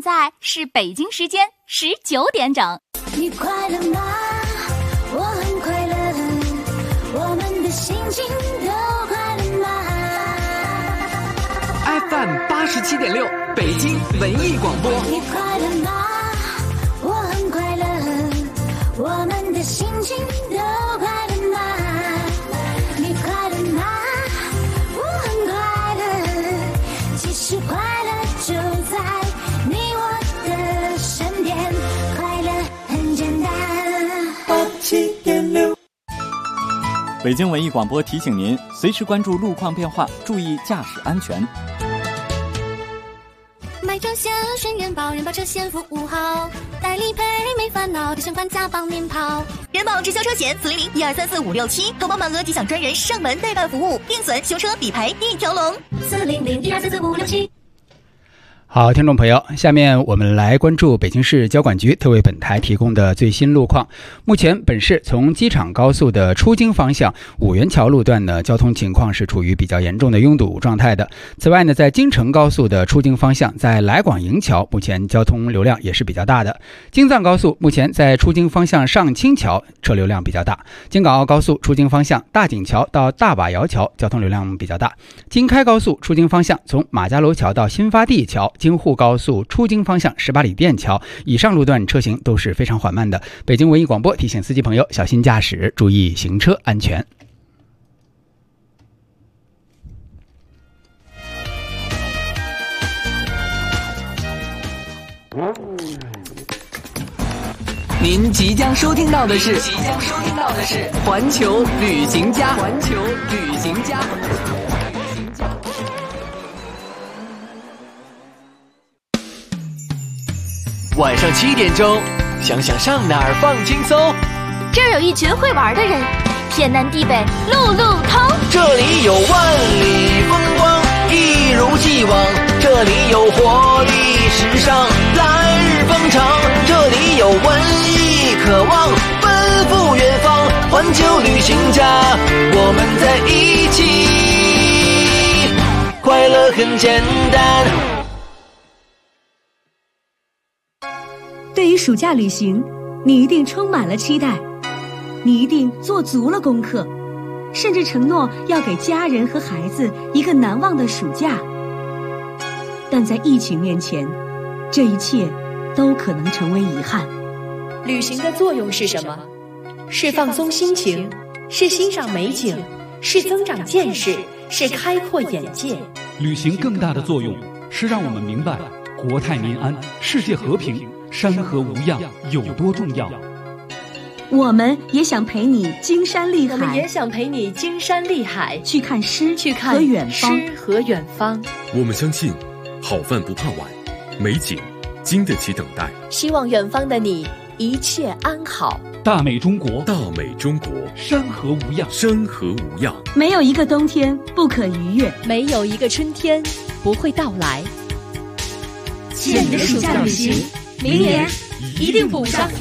现在是北京时间19点整。 你快乐吗？我很快乐，我们的心情都快乐吗 ？FM 87.6，北京文艺广播。 你快乐吗？我很快乐，我们的心情都快乐吗？你快乐吗？我很快乐，其实快乐就在你我的身边，快乐很简单。87.6。 北京文艺广播提醒您，随时关注路况变化，注意驾驶安全。 买车险选人保，人保车险服务好，代理赔没烦恼，提升款加帮您跑。 人保直销车险400-1234567，投保满额即享专人上门代办服务，定损、修车、理赔一条龙。 400-1234567。 好，听众朋友，下面我们来关注北京市交管局特为本台提供的最新路况。目前本市从机场高速的出京方向五元桥路段呢，交通情况是处于比较严重的拥堵状态的。此外呢，在京承高速的出京方向，在来广营桥目前交通流量也是比较大的。京藏高速目前在出京方向上清桥车流量比较大。京港澳高速出京方向大井桥到大把窑桥交通流量比较大。京开高速出京方向从马家楼桥到新发地桥，京沪高速出京方向18里店桥以上路段车行都是非常缓慢的。北京文艺广播提醒司机朋友小心驾驶，注意行车安全。 您即将收听到的是环球旅行家。晚上7点钟，想想上哪儿放轻松。 这儿有一群会玩的人，天南地北路路通。 这里有万里风光，一如既往。这里有活力时尚，来日方长。这里有文艺渴望，奔赴远方。环球旅行家，我们在一起，快乐很简单。 对于暑假旅行，你一定充满了期待，你一定做足了功课，甚至承诺要给家人和孩子一个难忘的暑假。但在疫情面前，这一切都可能成为遗憾。 旅行的作用是什么？是放松心情，是欣赏美景，是增长见识，是开阔眼界。 旅行更大的作用是让我们明白国泰民安、世界和平、山河无恙有多重要。 我们也想陪你经山历海，去看诗和远方。 我们相信好饭不怕晚，美景经得起等待。 希望远方的你一切安好。 大美中国， 山河无恙。 没有一个冬天不可逾越， 没有一个春天不会到来。 欠你的暑假旅行，明年一定补上。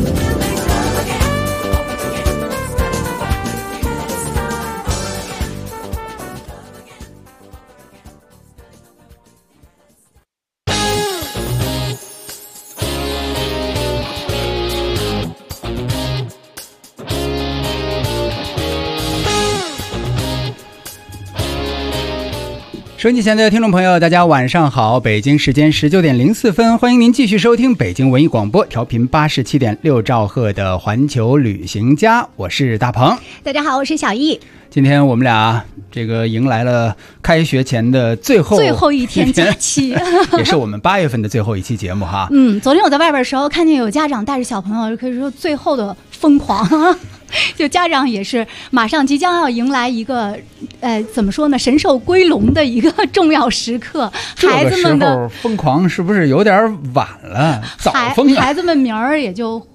收音机前的听众朋友，大家晚上好，北京时间19点04分，欢迎您继续收听北京文艺广播，调频87.6兆赫的环球旅行家，我是大鹏。 大家好，我是小易。 今天我们俩迎来了开学前的最后一天假期， 也是我们8月份的最后一期节目哈。 昨天我在外边的时候，看见有家长带着小朋友，可以说最后的疯狂。就家长也是马上即将要迎来一个怎么说呢，神兽归笼的一个重要时刻。孩子们的疯狂是不是有点晚了？早疯了。 孩子们明儿也就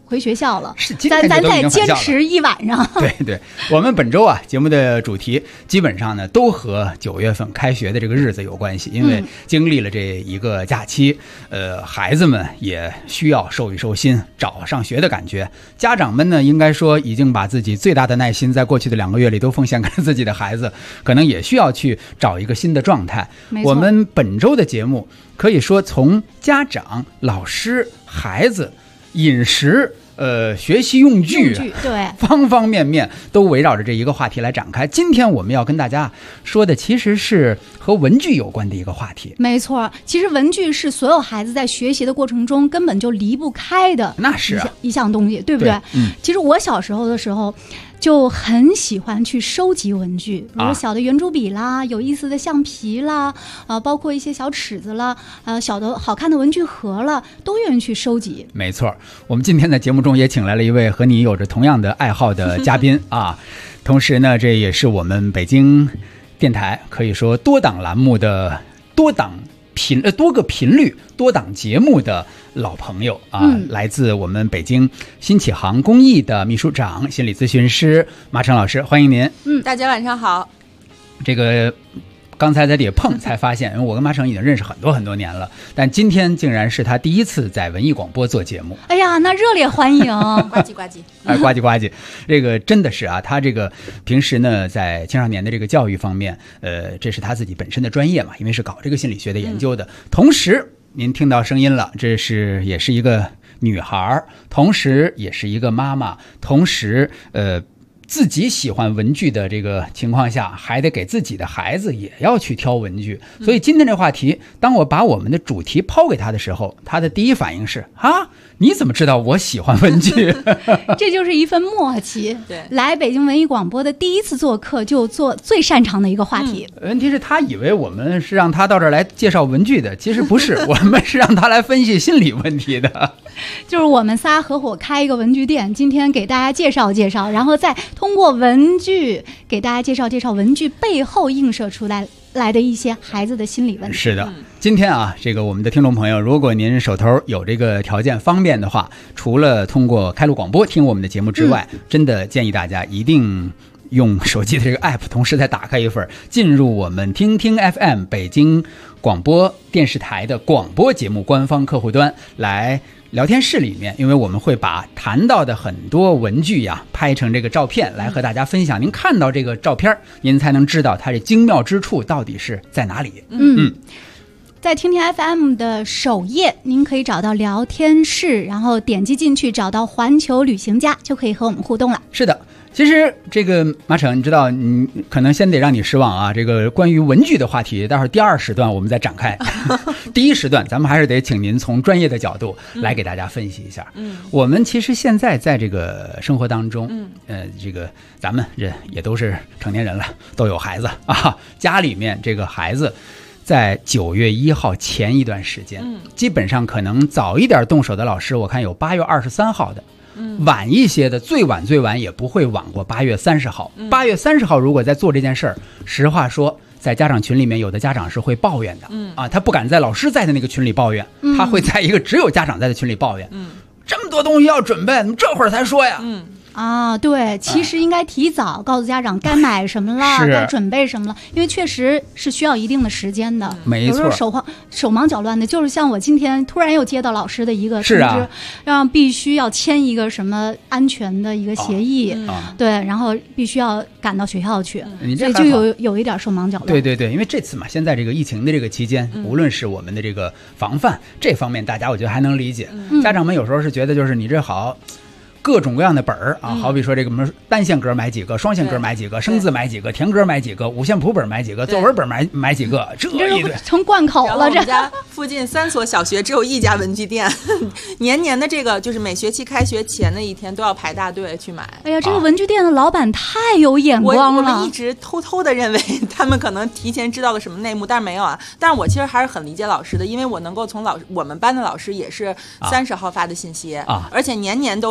回学校了， 是今天咱再就都已经返校了坚持一晚上。 对对，我们本周啊节目的主题基本上呢都和9月份开学的这个日子有关系，因为经历了这一个假期，孩子们也需要收一收心，找上学的感觉。家长们呢，应该说已经把自己最大的耐心在过去的2个月里都奉献给了自己的孩子，可能也需要去找一个新的状态。我们本周的节目可以说从家长、老师、孩子、饮食。学习用具对， 方方面面都围绕着这一个话题来展开。今天我们要跟大家说的其实是和文具有关的一个话题。 没错，其实文具是所有孩子在学习的过程中根本就离不开的， 那是一项东西，对不对？其实我小时候的时候就很喜欢去收集文具，比如小的圆珠笔啦，有意思的橡皮啦，包括一些小尺子啦，小的好看的文具盒啦，都愿意去收集。 没错，我们今天的节目中也请来了一位和你有着同样的爱好的嘉宾啊，同时呢，这也是我们北京电台可以说多档栏目的多个频率多档节目的老朋友啊，来自我们北京新启航公益的秘书长、心理咨询师马成老师，欢迎您。 大家晚上好。 这个刚才在底下碰才发现，因为我跟马成已经认识很多年了，但今天竟然是他第一次在文艺广播做节目。 哎呀，那热烈欢迎！ 呱唧呱唧， 哎，呱唧呱唧，这个真的是啊，他这个平时呢在青少年的这个教育方面，这是他自己本身的专业嘛，因为是搞这个心理学的研究的。同时，您听到声音了，这是也是一个女孩，同时也是一个妈妈，同时自己喜欢文具的这个情况下，还得给自己的孩子也要去挑文具。所以今天这话题，当我把我们的主题抛给他的时候，他的第一反应是啊，你怎么知道我喜欢文具？ 这就是一份默契。 对， 来北京文艺广播的第一次做客，就做最擅长的一个话题。 问题是，他以为我们是让他到这儿来介绍文具的，其实不是，我们是让他来分析心理问题的。 就是我们仨合伙开一个文具店，今天给大家介绍介绍，然后再通过文具给大家介绍介绍文具背后映射出来的一些孩子的心理问题。 是的，今天啊，这个我们的听众朋友，如果您手头有这个条件方便的话，除了通过开录广播听我们的节目之外，真的建议大家一定用手机的这个 app， 同时再打开一份，进入我们听听 FM 北京广播电视台的广播节目官方客户端来聊天室里面，因为我们会把谈到的很多文具呀拍成这个照片来和大家分享。您看到这个照片，您才能知道它这精妙之处到底是在哪里。 在听听 FM 的首页，您可以找到聊天室，然后点击进去，找到环球旅行家，就可以和我们互动了。 是的。其实这个马成，你知道，你可能先得让你失望啊。这个关于文具的话题，待会儿第2时段我们再展开。第1时段，咱们还是得请您从专业的角度来给大家分析一下。我们其实现在在这个生活当中，这个咱们人也都是成年人了，都有孩子啊。家里面这个孩子，在9月1号前一段时间，基本上可能早一点动手的老师，我看有8月23号的。晚一些的，最晚也不会晚过8月30号。8月30号如果在做这件事儿，实话说，在家长群里面，有的家长是会抱怨的。他不敢在老师在的那个群里抱怨，他会在一个只有家长在的群里抱怨。这么多东西要准备，怎么这会儿才说呀？ 对，其实应该提早告诉家长该买什么了，该准备什么了，因为确实是需要一定的时间的。 没错， 有时候手忙脚乱的，就是像我今天突然又接到老师的一个通知，让必须要签一个什么安全的一个协议，对，然后必须要赶到学校去，所以就有一点手忙脚乱。 对，因为这次嘛，现在这个疫情的这个期间，无论是我们的这个防范这方面，大家我觉得还能理解。家长们有时候是觉得，就是你这好。各种各样的本儿啊，好比说这个什么单线格买几个，双线格买几个，生字买几个，田格买几个，五线谱本买几个，作文本买几个，这一堆成贯口了。 我们家附近3所小学只有1家文具店，年的这个就是每学期开学前的一天都要排大队去买。 哎呀，这个文具店的老板太有眼光了。 我们一直偷偷的认为他们可能提前知道个什么内幕，但是没有啊。但是我其实还是很理解老师的，因为我能够从我们班的老师也是30号发的信息，而且年都是开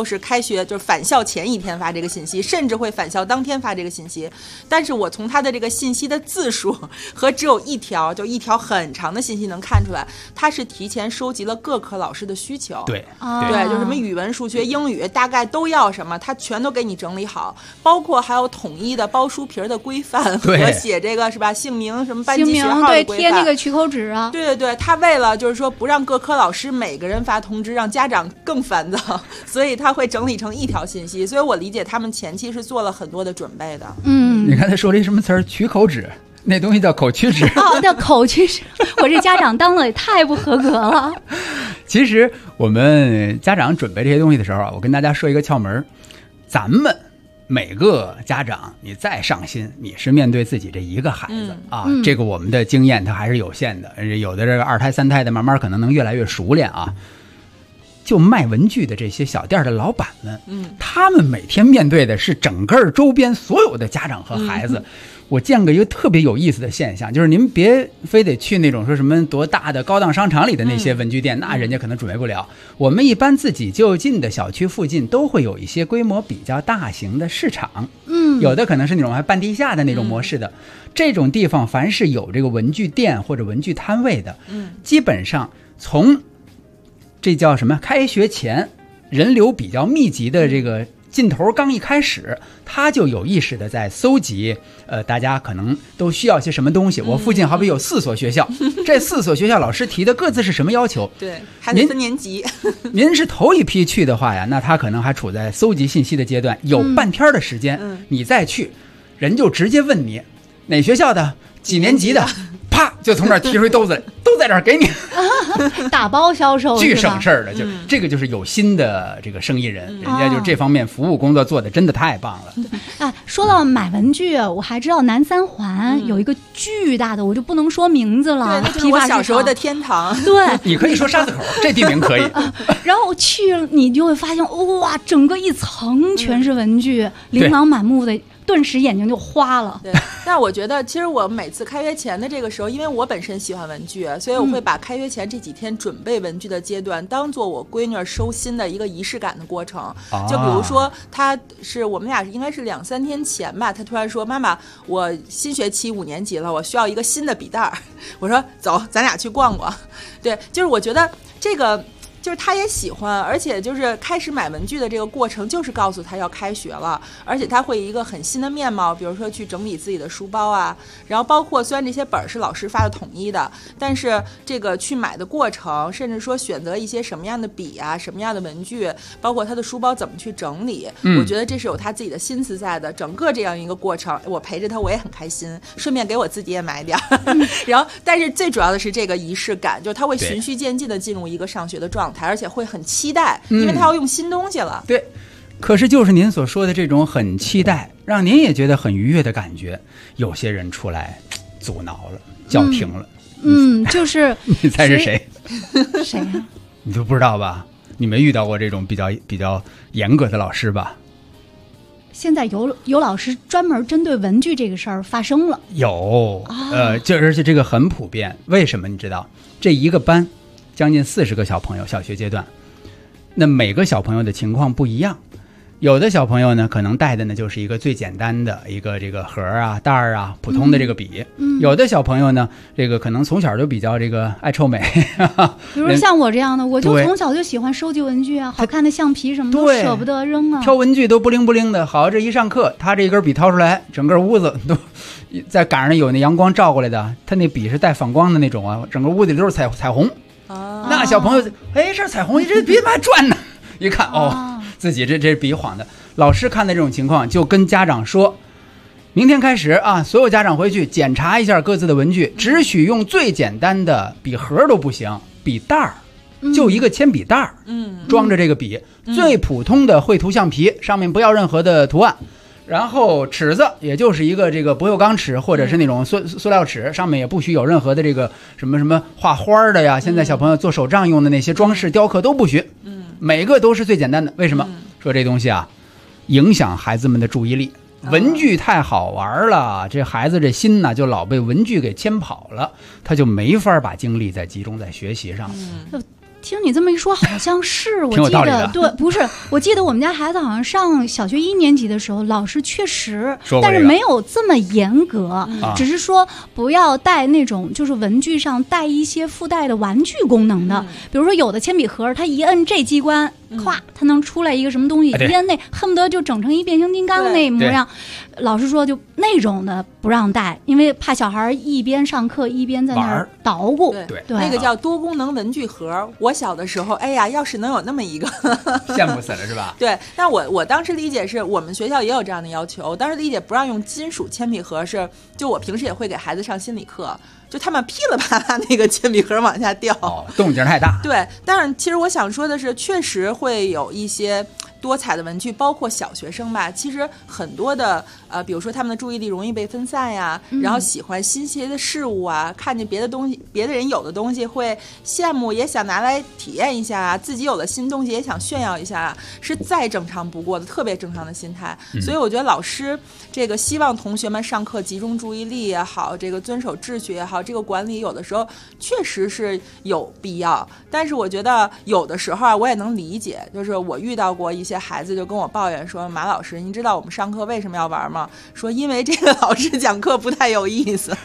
学就是返校前一天发这个信息，甚至会返校当天发这个信息。但是我从他的这个信息的字数和只有一条，就一条很长的信息能看出来，他是提前收集了各科老师的需求。 对， 就什么语文、数学、英语大概都要什么，他全都给你整理好，包括还有统一的包书皮的规范和写这个是吧姓名什么班级学号的规范， 对，贴那个取口纸啊。 对，他为了就是说不让各科老师每个人发通知，让家长更烦躁，所以他会整理成一条信息。所以我理解他们前期是做了很多的准备的。 你刚才说了一什么词儿？取口纸。那东西叫口曲纸叫口曲纸。我这家长当的也太不合格了。 其实我们家长准备这些东西的时候啊，我跟大家说一个窍门，咱们每个家长你再上心，你是面对自己这一个孩子这个我们的经验它还是有限的，有的这个2胎3胎的慢慢可能能越来越熟练啊。就卖文具的这些小店的老板们，他们每天面对的是整个周边所有的家长和孩子。我见过一个特别有意思的现象，就是您别非得去那种说什么多大的高档商场里的那些文具店，那人家可能准备不了。我们一般自己就近的小区附近都会有一些规模比较大型的市场，有的可能是那种还半地下的那种模式的。这种地方凡是有这个文具店或者文具摊位的，基本上从这叫什么开学前人流比较密集的这个劲头刚一开始，他就有意识的在搜集大家可能都需要些什么东西。我附近好比有4所学校，这4所学校老师提的各自是什么要求？ 对，孩子分年级。 您是头一批去的话呀，那他可能还处在搜集信息的阶段，有半天的时间，你再去，人就直接问你哪学校的几年级的，啪就从那儿提出一兜子来，都在这儿给你。 打包销售， 巨省事儿的，就这个就是有心的这个生意人，人家就这方面服务工作做的真的太棒了。 说到买文具，我还知道南三环有一个巨大的，我就不能说名字了， 对，那就是我小时候的天堂。 对， 你可以说沙子口，这地名可以。 然后去你就会发现，哇，整个一层全是文具，琳琅满目的。顿时眼睛就花了。 对，但我觉得其实我每次开学前的这个时候，因为我本身喜欢文具，所以我会把开学前这几天准备文具的阶段当做我闺女收心的一个仪式感的过程。就比如说她是我们俩应该是2-3天前吧，她突然说妈妈，我新学期5年级了，我需要一个新的笔袋。我说走，咱俩去逛逛。对，就是我觉得这个就是他也喜欢，而且就是开始买文具的这个过程就是告诉他要开学了，而且他会一个很新的面貌，比如说去整理自己的书包啊，然后包括虽然这些本是老师发的统一的，但是这个去买的过程，甚至说选择一些什么样的笔啊，什么样的文具，包括他的书包怎么去整理，我觉得这是有他自己的心思在的。整个这样一个过程，我陪着他我也很开心，顺便给我自己也买点然后但是最主要的是这个仪式感，就是他会循序渐进的进入一个上学的状态，而且会很期待，因为他要用新东西了。 对，可是就是您所说的这种很期待，让您也觉得很愉悦的感觉，有些人出来阻挠了，叫停了。 就是你猜是谁？ 谁呀？ 你都不知道吧？你没遇到过这种比较严格的老师吧？ 现在有老师专门针对文具这个事儿发生了。 有，就而且这个很普遍。为什么你知道？这一个班将近40个小朋友，小学阶段，那每个小朋友的情况不一样。有的小朋友呢，可能带的呢就是一个最简单的一个这个盒啊、袋儿啊、普通的这个笔。有的小朋友呢，这个可能从小就比较这个爱臭美。 比如像我这样的，我就从小就喜欢收集文具啊，好看的橡皮什么都舍不得扔啊。 挑文具都不灵不灵的，好，这一上课，他这一根笔掏出来，整个屋子都再赶上有那阳光照过来的，他那笔是带反光的那种啊，整个屋子里都是彩虹。那小朋友，哎，这彩虹，这笔怎么还转呢？一看，自己这笔晃的。老师看的这种情况，就跟家长说，明天开始啊，所有家长回去检查一下各自的文具，只许用最简单的笔盒都不行，笔袋儿，就一个铅笔袋儿，装着这个笔，最普通的绘图橡皮，上面不要任何的图案。然后尺子也就是一个这个不锈钢尺，或者是那种塑料尺，上面也不许有任何的这个什么画花的呀，现在小朋友做手账用的那些装饰雕刻都不许，每个都是最简单的。为什么？说这东西啊影响孩子们的注意力，文具太好玩了，这孩子这心呢就老被文具给牵跑了，他就没法把精力再集中在学习上。 听你这么一说，好像是我挺有记得， 道理的对，不是，我记得我们家孩子好像上小学1年级的时候，老师确实说过这个， 但是没有这么严格，只是说不要带那种就是文具上带一些附带的玩具功能的，比如说有的铅笔盒，它一摁这机关，咵，它能出来一个什么东西，一摁那恨不得就整成一变形金刚那模样。老师说就那种的不让带，因为怕小孩一边上课一边在那儿捣鼓。 对，那个叫多功能文具盒。我小的时候，哎呀，要是能有那么一个， 羡慕死了是吧？ 对，但我当时理解是我们学校也有这样的要求，当时理解不让用金属铅笔盒是，就我平时也会给孩子上心理课。就他们噼里啪啦那个铅笔盒往下掉， 动静太大。 对，但是其实我想说的是，确实会有一些多彩的文具，包括小学生吧。其实很多的比如说他们的注意力容易被分散呀，然后喜欢新鲜的事物啊，看见别的东西，别的人有的东西会羡慕，也想拿来体验一下啊，自己有了新东西也想炫耀一下啊，是再正常不过的，特别正常的心态。所以我觉得老师这个希望同学们上课集中注意力也好，这个遵守秩序也好，这个管理有的时候确实是有必要。但是我觉得有的时候啊，我也能理解，就是我遇到过一些孩子就跟我抱怨说，马老师，你知道我们上课为什么要玩吗？说因为这个老师讲课不太有意思。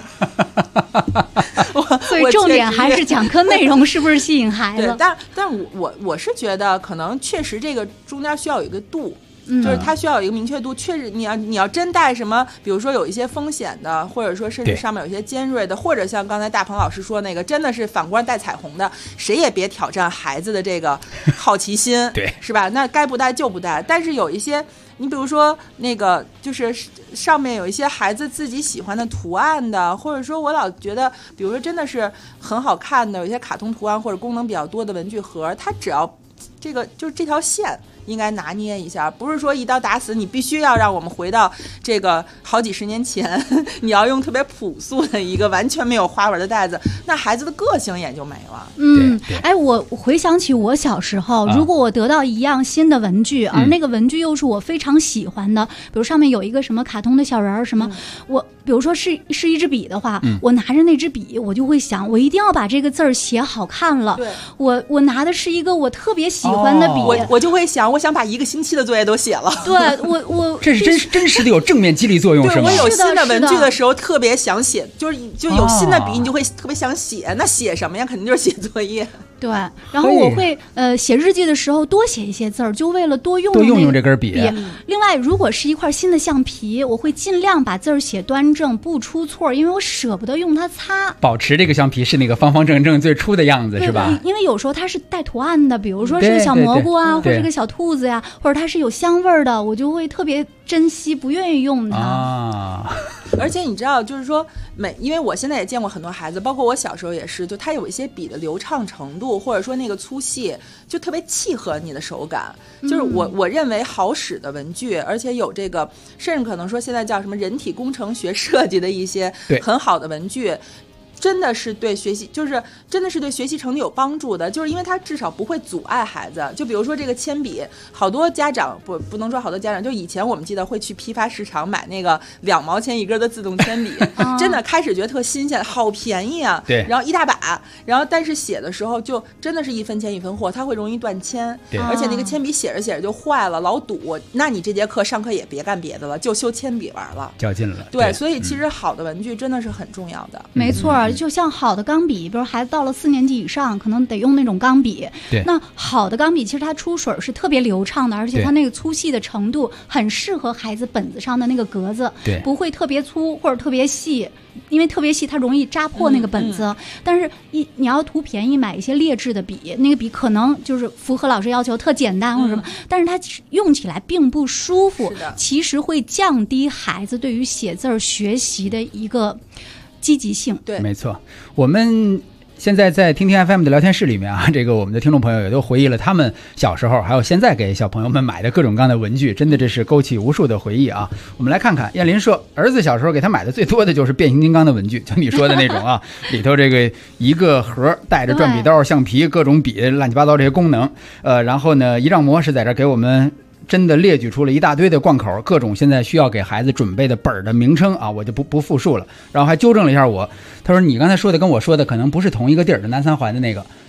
所以重点还是讲课内容是不是吸引孩子？ 对，但我是觉得可能确实这个中间需要有一个度。就是它需要有一个明确度，确实你要真带什么，比如说有一些风险的，或者说甚至上面有一些尖锐的，或者像刚才大鹏老师说那个真的是反光带彩虹的，谁也别挑战孩子的这个好奇心， 对， 是吧？那该不带就不带。但是有一些，你比如说那个就是上面有一些孩子自己喜欢的图案的，或者说我老觉得，比如说真的是很好看的，有一些卡通图案或者功能比较多的文具盒，它只要这个就是这条线应该拿捏一下，不是说一刀打死，你必须要让我们回到这个好几十年前，你要用特别朴素的一个完全没有花纹的袋子，那孩子的个性也就没了。 哎，我回想起我小时候，如果我得到一样新的文具，而那个文具又是我非常喜欢的，比如上面有一个什么卡通的小人儿什么，我比如说是一支笔的话，我拿着那支笔，我就会想，我一定要把这个字儿写好看了。我拿的是一个我特别喜欢的笔， 我就会想，我想把1个星期的作业都写了。 对，我这是真实的有正面激励作用，是吗？ 我有新的文具的时候特别想写，就有新的笔，你就会特别想写。那写什么呀？肯定就是写作业。 对，然后我会写日记的时候多写一些字儿，就为了多用这根笔。 另外，如果是一块新的橡皮，我会尽量把字儿写端正，不出错，因为我舍不得用它擦。 保持这个橡皮是那个方方正正最初的样子，是吧？ 因为有时候它是带图案的，比如说是个小蘑菇啊，或者是个小兔子呀，或者它是有香味儿的，我就会特别珍惜，不愿意用它。 而且你知道，就是说因为我现在也见过很多孩子，包括我小时候也是，就他有一些笔的流畅程度，或者说那个粗细，就特别契合你的手感。就是我认为好使的文具，而且有这个，甚至可能说现在叫什么人体工程学设计的一些很好的文具。真的是对学习，就是真的是对学习成绩有帮助的，就是因为它至少不会阻碍孩子。就比如说这个铅笔，好多家长不能说好多家长，就以前我们记得会去批发市场买那个2毛钱一根的自动铅笔，真的开始觉得特新鲜，好便宜啊。 对， 然后一大把，然后但是写的时候就真的是1分钱1分货，它会容易断铅，而且那个铅笔写着写着就坏了，老堵。那你这节课上课也别干别的了，就修铅笔玩了， 较劲了。 对，所以其实好的文具真的是很重要的。 没错。就像好的钢笔，比如孩子到了4年级以上，可能得用那种钢笔。那好的钢笔其实它出水是特别流畅的，而且它那个粗细的程度很适合孩子本子上的那个格子，不会特别粗或者特别细，因为特别细它容易扎破那个本子。但是你要图便宜买一些劣质的笔，那个笔可能就是符合老师要求，特简单或者什么，但是它用起来并不舒服，其实会降低孩子对于写字学习的一个积极性。 对， 没错。我们现在在听听 FM 的聊天室里面啊，这个我们的听众朋友也都回忆了他们小时候还有现在给小朋友们买的各种各样的文具，真的这是勾起无数的回忆啊。我们来看看，燕林说儿子小时候给他买的最多的就是变形金刚的文具，就你说的那种啊，里头这个一个盒带着转笔刀、橡皮、各种笔、乱七八糟这些功能。然后呢，一丈模是在这给我们真的列举出了一大堆的贯口，各种现在需要给孩子准备的本的名称啊，我就不复述了。然后还纠正了一下我，他说你刚才说的跟我说的可能不是同一个地儿的，南三环的那个，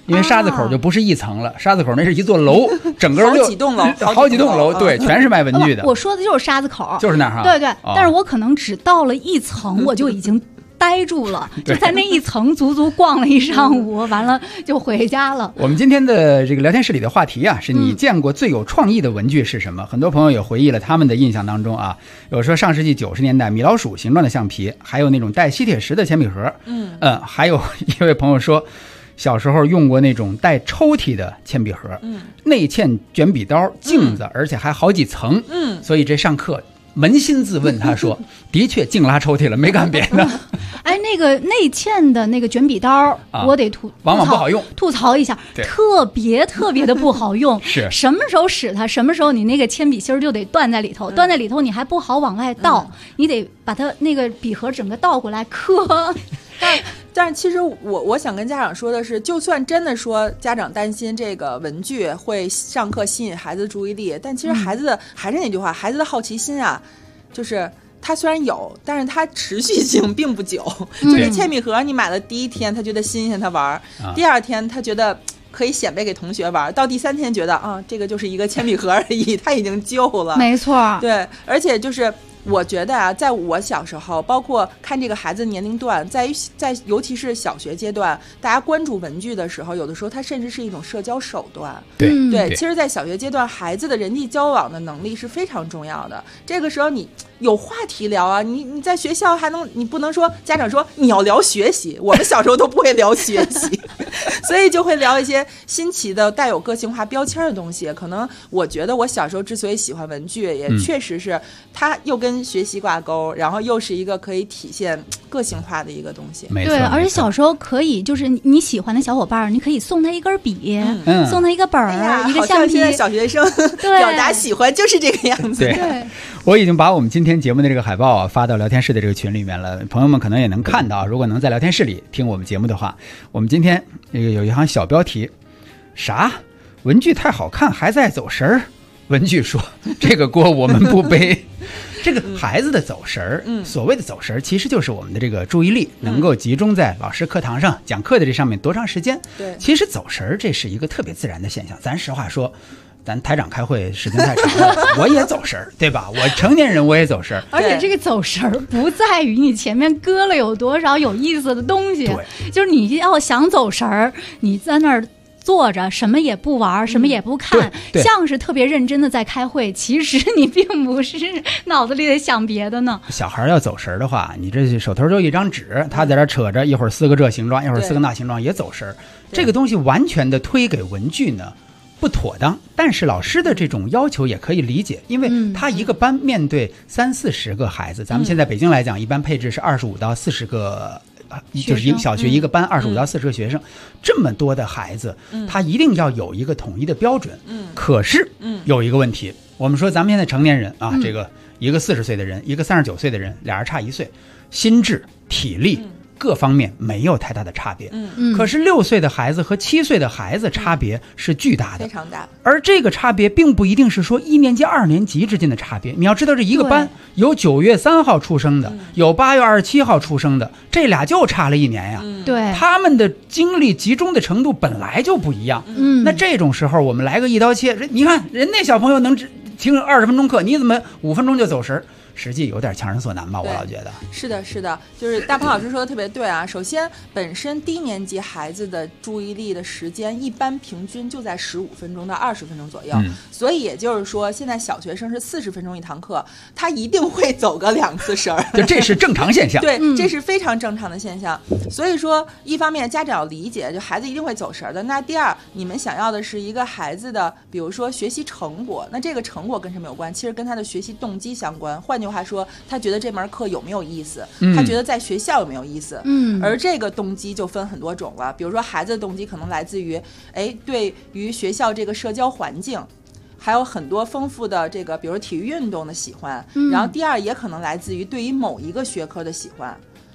因为沙子口就不是一层了，沙子口那是一座楼，整个好几栋楼， 对，全是卖文具的。 我说的就是沙子口， 就是那儿哈。 对，但是我可能只到了一层，我就已经呆住了，就在那一层足足逛了一上午，完了就回家了。 我们今天的这个聊天室里的话题啊，是你见过最有创意的文具是什么？很多朋友也回忆了他们的印象当中啊，有说上世纪90年代米老鼠形状的橡皮，还有那种带吸铁石的铅笔盒，还有一位朋友说小时候用过那种带抽屉的铅笔盒，内嵌卷笔刀、镜子，而且还好几层，所以这上课扪心自问，他说的确净拉抽屉了，没干别的。 哎，那个内嵌的那个卷笔刀，我得往往不好用， 吐槽一下，特别的不好用。 是什么时候使它，什么时候你那个铅笔芯就得断在里头，断在里头你还不好往外倒，你得把它那个笔盒整个倒过来磕。 但是其实我想跟家长说的是，就算真的说家长担心这个文具会上课吸引孩子的注意力，但其实孩子的还是那句话，孩子的好奇心啊，就是他虽然有，但是他持续性并不久。就是铅笔盒你买了第一天他觉得新鲜他玩，第二天他觉得可以显摆给同学玩，到第3天觉得啊这个就是一个铅笔盒而已，他已经旧了。 没错， 对，而且就是我觉得啊，在我小时候，包括看这个孩子年龄段，在尤其是小学阶段，大家关注文具的时候，有的时候它甚至是一种社交手段。对，其实在小学阶段，孩子的人际交往的能力是非常重要的。这个时候你有话题聊啊，你在学校还能，你不能说家长说你要聊学习，我们小时候都不会聊学习，所以就会聊一些新奇的带有个性化标签的东西。可能我觉得我小时候之所以喜欢文具，也确实是它又跟学习挂钩，然后又是一个可以体现个性化的一个东西。 对，而且小时候可以就是你喜欢的小伙伴，你可以送他一根笔，送他一个本儿，一个橡皮。 现在小学生表达喜欢就是这个样子。 对，我已经把我们今天节目的这个海报啊发到聊天室的这个群里面了，朋友们可能也能看到。如果能在聊天室里听我们节目的话，我们今天这个有一行小标题，啥文具太好看还在走神儿。文具说这个锅我们不背。这个孩子的走神儿，所谓的走神儿，其实就是我们的这个注意力能够集中在老师课堂上讲课的这上面多长时间。 对， 其实走神儿这是一个特别自然的现象。咱实话说，咱台长开会时间太长了，我也走神儿，对吧？我成年人我也走神儿。 而且这个走神儿不在于你前面搁了有多少有意思的东西，就是你要想走神儿，你在那儿坐着什么也不玩，什么也不看，像是特别认真的在开会，其实你并不是脑子里得想别的呢。 小孩要走神的话，你这手头就一张纸，他在这扯着，一会儿撕个这形状，一会儿撕个那形状，也走神。这个东西完全的推给文具呢不妥当，但是老师的这种要求也可以理解，因为他一个班面对30-40个孩子，咱们现在北京来讲，一般配置是25到40个。就是一个小学一个班25到40个学生，这么多的孩子，他一定要有一个统一的标准。可是有一个问题，我们说咱们现在成年人啊，这个一个40岁的人，一个39岁的人，俩人差1岁，心智、体力各方面没有太大的差别。可是6岁的孩子和7岁的孩子差别是巨大的， 非常大。 而这个差别并不一定是说1年级、2年级之间的差别。你要知道，这一个班有9月3号出生的，有8月27号出生的，这俩就差了1年呀。 对， 他们的精力集中的程度本来就不一样。那这种时候我们来个一刀切，你看人那小朋友能听20分钟课，你怎么5分钟就走神？实际有点强人所难吧，我老觉得。 是的，是的，就是大鹏老师说的特别对啊。首先，本身低年级孩子的注意力的时间一般平均就在15分钟到20分钟左右，所以也就是说，现在小学生是40分钟一堂课，他一定会走个2次神儿， 就这是正常现象。 对，这是非常正常的现象。所以说，一方面家长要理解，就孩子一定会走神的。那第二，你们想要的是一个孩子的，比如说学习成果，那这个成果跟什么有关？其实跟他的学习动机相关。换句话说，他觉得这门课有没有意思，他觉得在学校有没有意思，而这个动机就分很多种了。比如说孩子的动机可能来自于对于学校这个社交环境还有很多丰富的这个比如体育运动的喜欢，然后第二也可能来自于对于某一个学科的喜欢。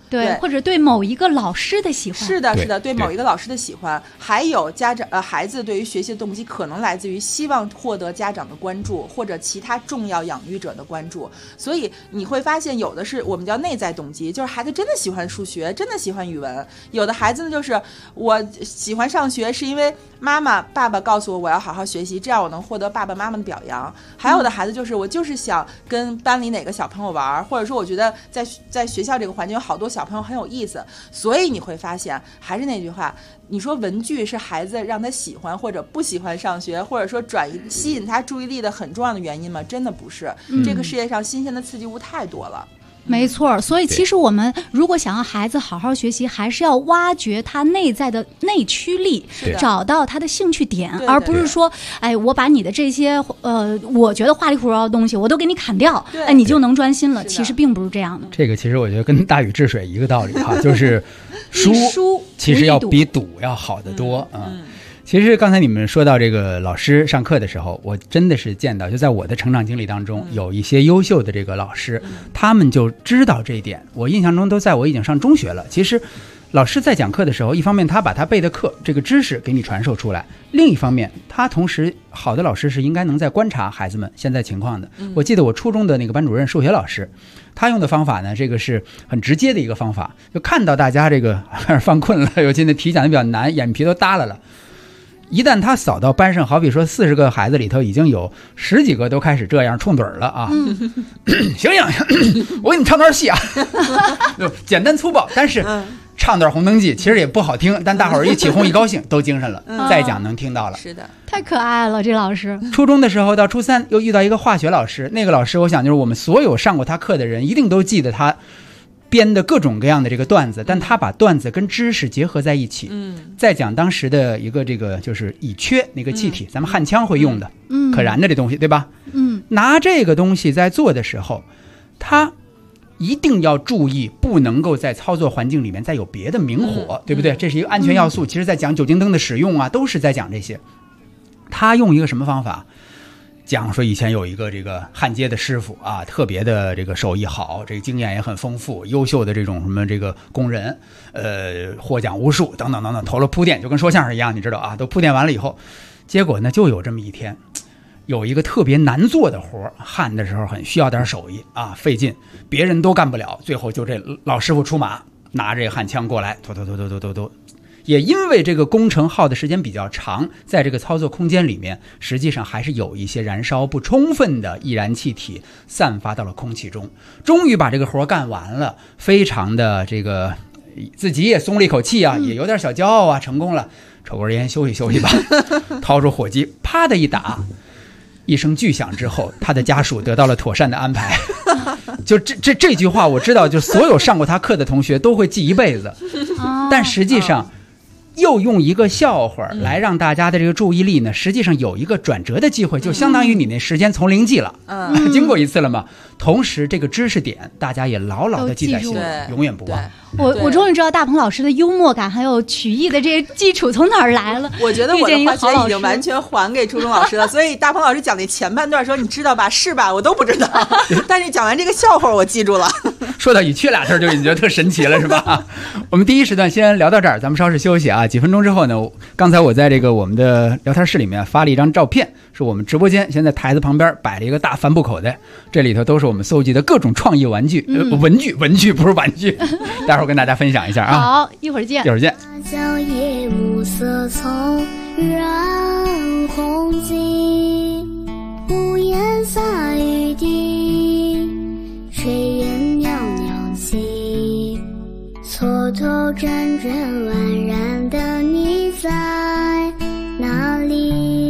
对，或者对某一个老师的喜欢。 是的，是的，对某一个老师的喜欢，还有孩子对于学习的动机可能来自于希望获得家长的关注或者其他重要养育者的关注，所以你会发现有的是我们叫内在动机，就是孩子真的喜欢数学，真的喜欢语文；有的孩子呢，就是我喜欢上学是因为妈妈爸爸告诉我要好好学习，这样我能获得爸爸妈妈的表扬；还有的孩子就是我就是想跟班里哪个小朋友玩，或者说我觉得在学校这个环境有好多小朋友很有意思，所以你会发现还是那句话，你说文具是孩子让他喜欢或者不喜欢上学，或者说吸引他注意力的很重要的原因吗？真的不是，这个世界上新鲜的刺激物太多了。 没错，所以其实我们如果想要孩子好好学习，还是要挖掘他内在的内驱力，找到他的兴趣点，而不是说，哎，我把你的这些我觉得花里胡哨的东西我都给你砍掉，哎，你就能专心了。其实并不是这样的。 这个其实我觉得跟大禹治水一个道理哈，就是书其实要比赌要好得多啊。其实刚才你们说到这个老师上课的时候，我真的是见到，就在我的成长经历当中，有一些优秀的这个老师，他们就知道这一点。我印象中都在我已经上中学了。其实老师在讲课的时候，一方面他把他背的课这个知识给你传授出来，另一方面他同时好的老师是应该能在观察孩子们现在情况的。我记得我初中的那个班主任数学老师，他用的方法呢，这个是很直接的一个方法，就看到大家这个犯困了，尤其那题讲的比较难，眼皮都耷拉了，一旦他扫到班上，好比说40个孩子里头已经有10几个都开始这样冲盹了啊，醒醒，我给你唱段戏啊，简单粗暴，但是唱段红灯记其实也不好听，但大伙儿一起哄一高兴都精神了，再讲能听到了。 是的， 太可爱了这老师。 初中的时候到初3又遇到一个化学老师，那个老师我想就是我们所有上过他课的人一定都记得他编的各种各样的这个段子，但他把段子跟知识结合在一起，再讲当时的一个这个就是乙炔那个气体，咱们焊枪会用的，可燃的这东西，对吧？拿这个东西在做的时候，他一定要注意不能够在操作环境里面再有别的明火，对不对？这是一个安全要素。其实在讲酒精灯的使用啊，都是在讲这些。他用一个什么方法？讲说以前有一个这个焊接的师傅啊，特别的这个手艺好，这个经验也很丰富，优秀的这种什么这个工人，获奖无数等等等等，投了铺垫，就跟说相声一样，你知道啊，都铺垫完了以后，结果呢就有这么一天，有一个特别难做的活，焊的时候很需要点手艺啊，费劲，别人都干不了，最后就这老师傅出马，拿这个焊枪过来，拖。也因为这个工程耗的时间比较长，在这个操作空间里面，实际上还是有一些燃烧不充分的易燃气体散发到了空气中。终于把这个活干完了，非常的这个自己也松了一口气啊，也有点小骄傲啊，成功了，抽根烟休息休息吧，掏出火机，啪的一打，一声巨响之后，他的家属得到了妥善的安排。就这句话我知道，就所有上过他课的同学都会记一辈子。但实际上又用一个笑话来让大家的这个注意力呢，实际上有一个转折的机会，就相当于你那时间从零计了，经过一次了嘛。同时这个知识点大家也牢牢的记在心里，永远不忘。 我终于知道大鹏老师的幽默感还有曲艺的这些基础从哪儿来了。 我觉得我的花钱已经完全还给初中老师了，所以大鹏老师讲那前半段说你知道吧是吧我都不知道，但是讲完这个笑话我记住了。 说到乙炔俩字就已经觉得特神奇了是吧？我们第一时段先聊到这儿，咱们稍事休息啊，几分钟之后呢，刚才我在这个我们的聊天室里面发了一张照片，是我们直播间现在台子旁边摆了一个大帆布口袋，这里头都是我们搜集的各种创意玩具，文具不是玩具，待会儿跟大家分享一下啊。 好，一会儿见。 一会儿见。 小夜暮色从染红巾，屋檐洒雨滴，炊烟袅袅起，蹉跎辗转宛然的你在哪里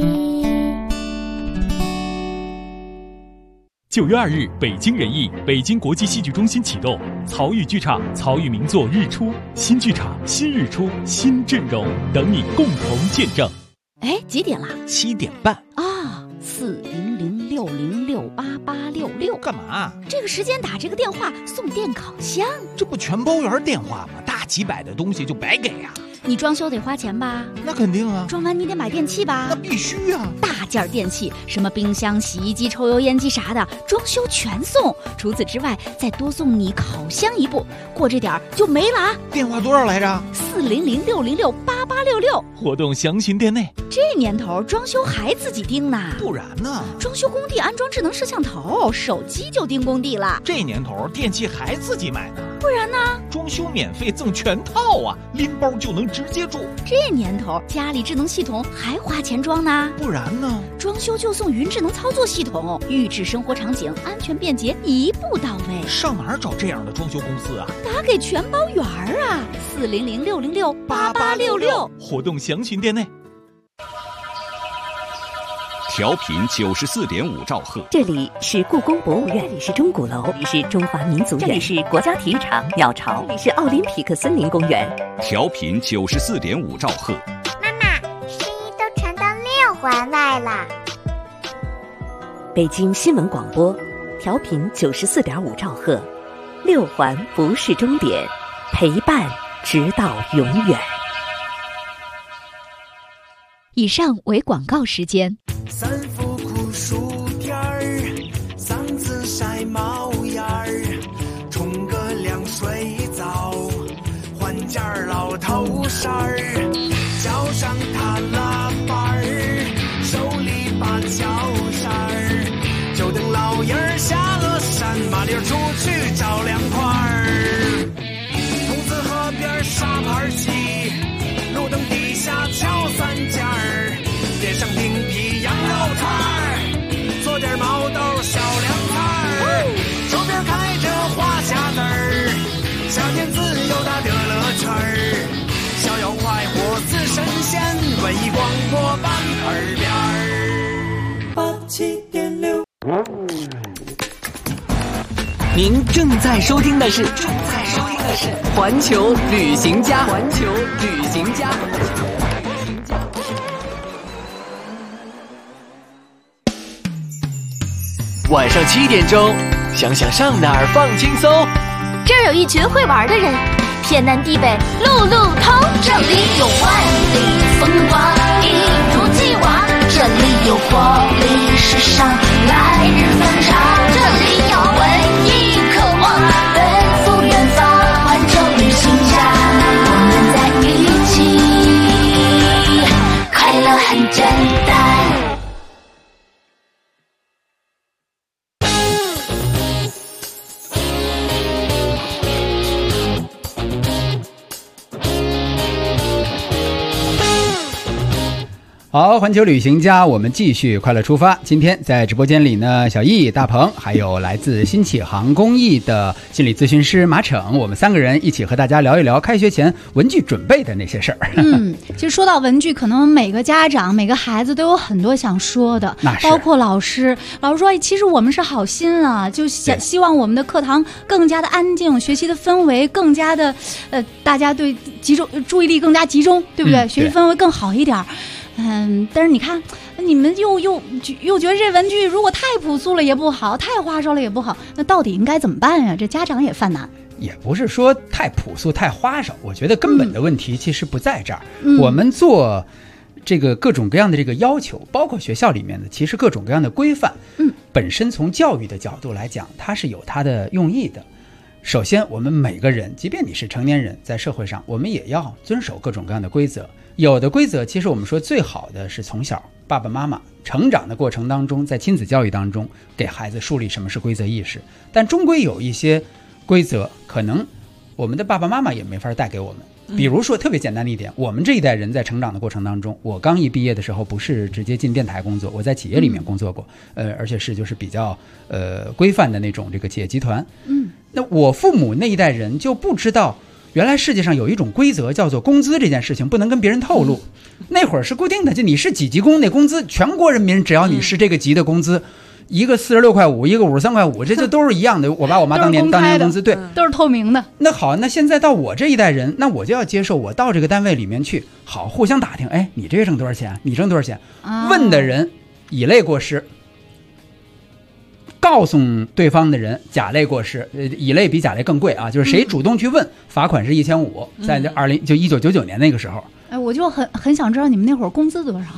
？9月2日，北京人艺北京国际戏剧中心启动曹禺剧场曹禺名作日出，新剧场新日出新阵容，等你共同见证。 哎，几点了？7点半啊。 40060688866。 干嘛？ 这个时间打这个电话送电烤箱， 这不全包圆电话吗？大几百的东西就白给啊！ 你装修得花钱吧？ 那肯定啊。 装完你得买电器吧？ 那必须啊。 大件电器，什么冰箱、洗衣机、抽油烟机啥的，装修全送。除此之外，再多送你烤箱一部，过这点儿就没了啊。 电话多少来着 ？40060688866。 活动详情店内。 这年头装修还自己盯呢？ 不然呢？ 装修工地安装智能摄像头，手机就盯工地了。 这年头电器还自己买呢？ 不然呢？ 装修免费赠全套啊，拎包就能直接住。 这年头家里智能系统还花钱装呢？ 不然呢？ 装修就送云智能操作系统，预制生活场景，安全便捷，一步到位。 上哪儿找这样的装修公司啊？ 打给全包圆儿啊，40060688866。 活动详情店内。 调频94.5兆赫， 这里是故宫博物院，这里是钟鼓楼，这里是中华民族园，这里是国家体育场鸟巢，这里是奥林匹克森林公园。 调频94.5兆赫。 妈妈，声音都传到6环外了。 北京新闻广播，调频94.5兆赫，6环不是终点，陪伴直到永远。 以上为广告时间。 三伏酷暑天儿，嗓子晒冒烟儿，冲个凉水澡，换件老头衫儿，脚上踏拉板儿，手里把脚扇儿，就等老爷儿下了山，麻利儿出去找凉快儿。桐子河边沙盘棋，路灯底下敲三尖儿，点上冰皮羊肉串儿，做点毛豆小凉菜儿，周边开着花匣子儿，夏天自由大的乐趣儿，逍遥快活似神仙，文艺广播办耳边儿87.6。 您正在收听的是环球旅行家。 晚上7点钟，想想上哪儿放轻松。 这儿有一群会玩的人，天南地北路路通，这里有万里风光，一如既往，这里有活力时尚，来日方长，这里有文艺渴望，奔赴远方，环球旅行家，我们在一起，快乐很简单。 好，环球旅行家，我们继续快乐出发。今天在直播间里呢，小易、大鹏，还有来自新启航公益的心理咨询师马骋，我们3个人一起和大家聊一聊开学前文具准备的那些事儿。 其实说到文具，可能每个家长、每个孩子都有很多想说的，包括老师。老师说，其实我们是好心啊，就希望我们的课堂更加的安静，学习的氛围更加的，大家对注意力更加集中，对不对？学习氛围更好一点。但是你看，你们又觉得这文具如果太朴素了也不好，太花哨了也不好，那到底应该怎么办呀？这家长也犯难。 也不是说太朴素、太花哨，我觉得根本的问题其实不在这儿。我们做这个各种各样的这个要求，包括学校里面的，其实各种各样的规范，本身从教育的角度来讲，它是有它的用意的。首先，我们每个人，即便你是成年人，在社会上，我们也要遵守各种各样的规则。有的规则，其实我们说最好的是从小爸爸妈妈成长的过程当中，在亲子教育当中给孩子树立什么是规则意识。但终归有一些规则，可能我们的爸爸妈妈也没法带给我们。比如说特别简单的一点，我们这一代人在成长的过程当中，我刚一毕业的时候不是直接进电台工作，我在企业里面工作过，而且是就是比较规范的那种这个企业集团。那我父母那一代人就不知道原来世界上有一种规则叫做工资这件事情不能跟别人透露。那会儿是固定的，就你是几级工，那工资全国人民只要你是这个级的工资，一个46.5块，一个53.5块，这就都是一样的。我爸我妈当年工资，对， 都是透明的。 那好，那现在到我这一代人，那我就要接受，我到这个单位里面去，好互相打听，哎，你这个挣多少钱？你挣多少钱？问的人乙类过失，告诉对方的人甲类过失，乙类比甲类更贵啊，就是谁主动去问，罚款是1500，在1999年那个时候。 我就很想知道你们那会儿工资多少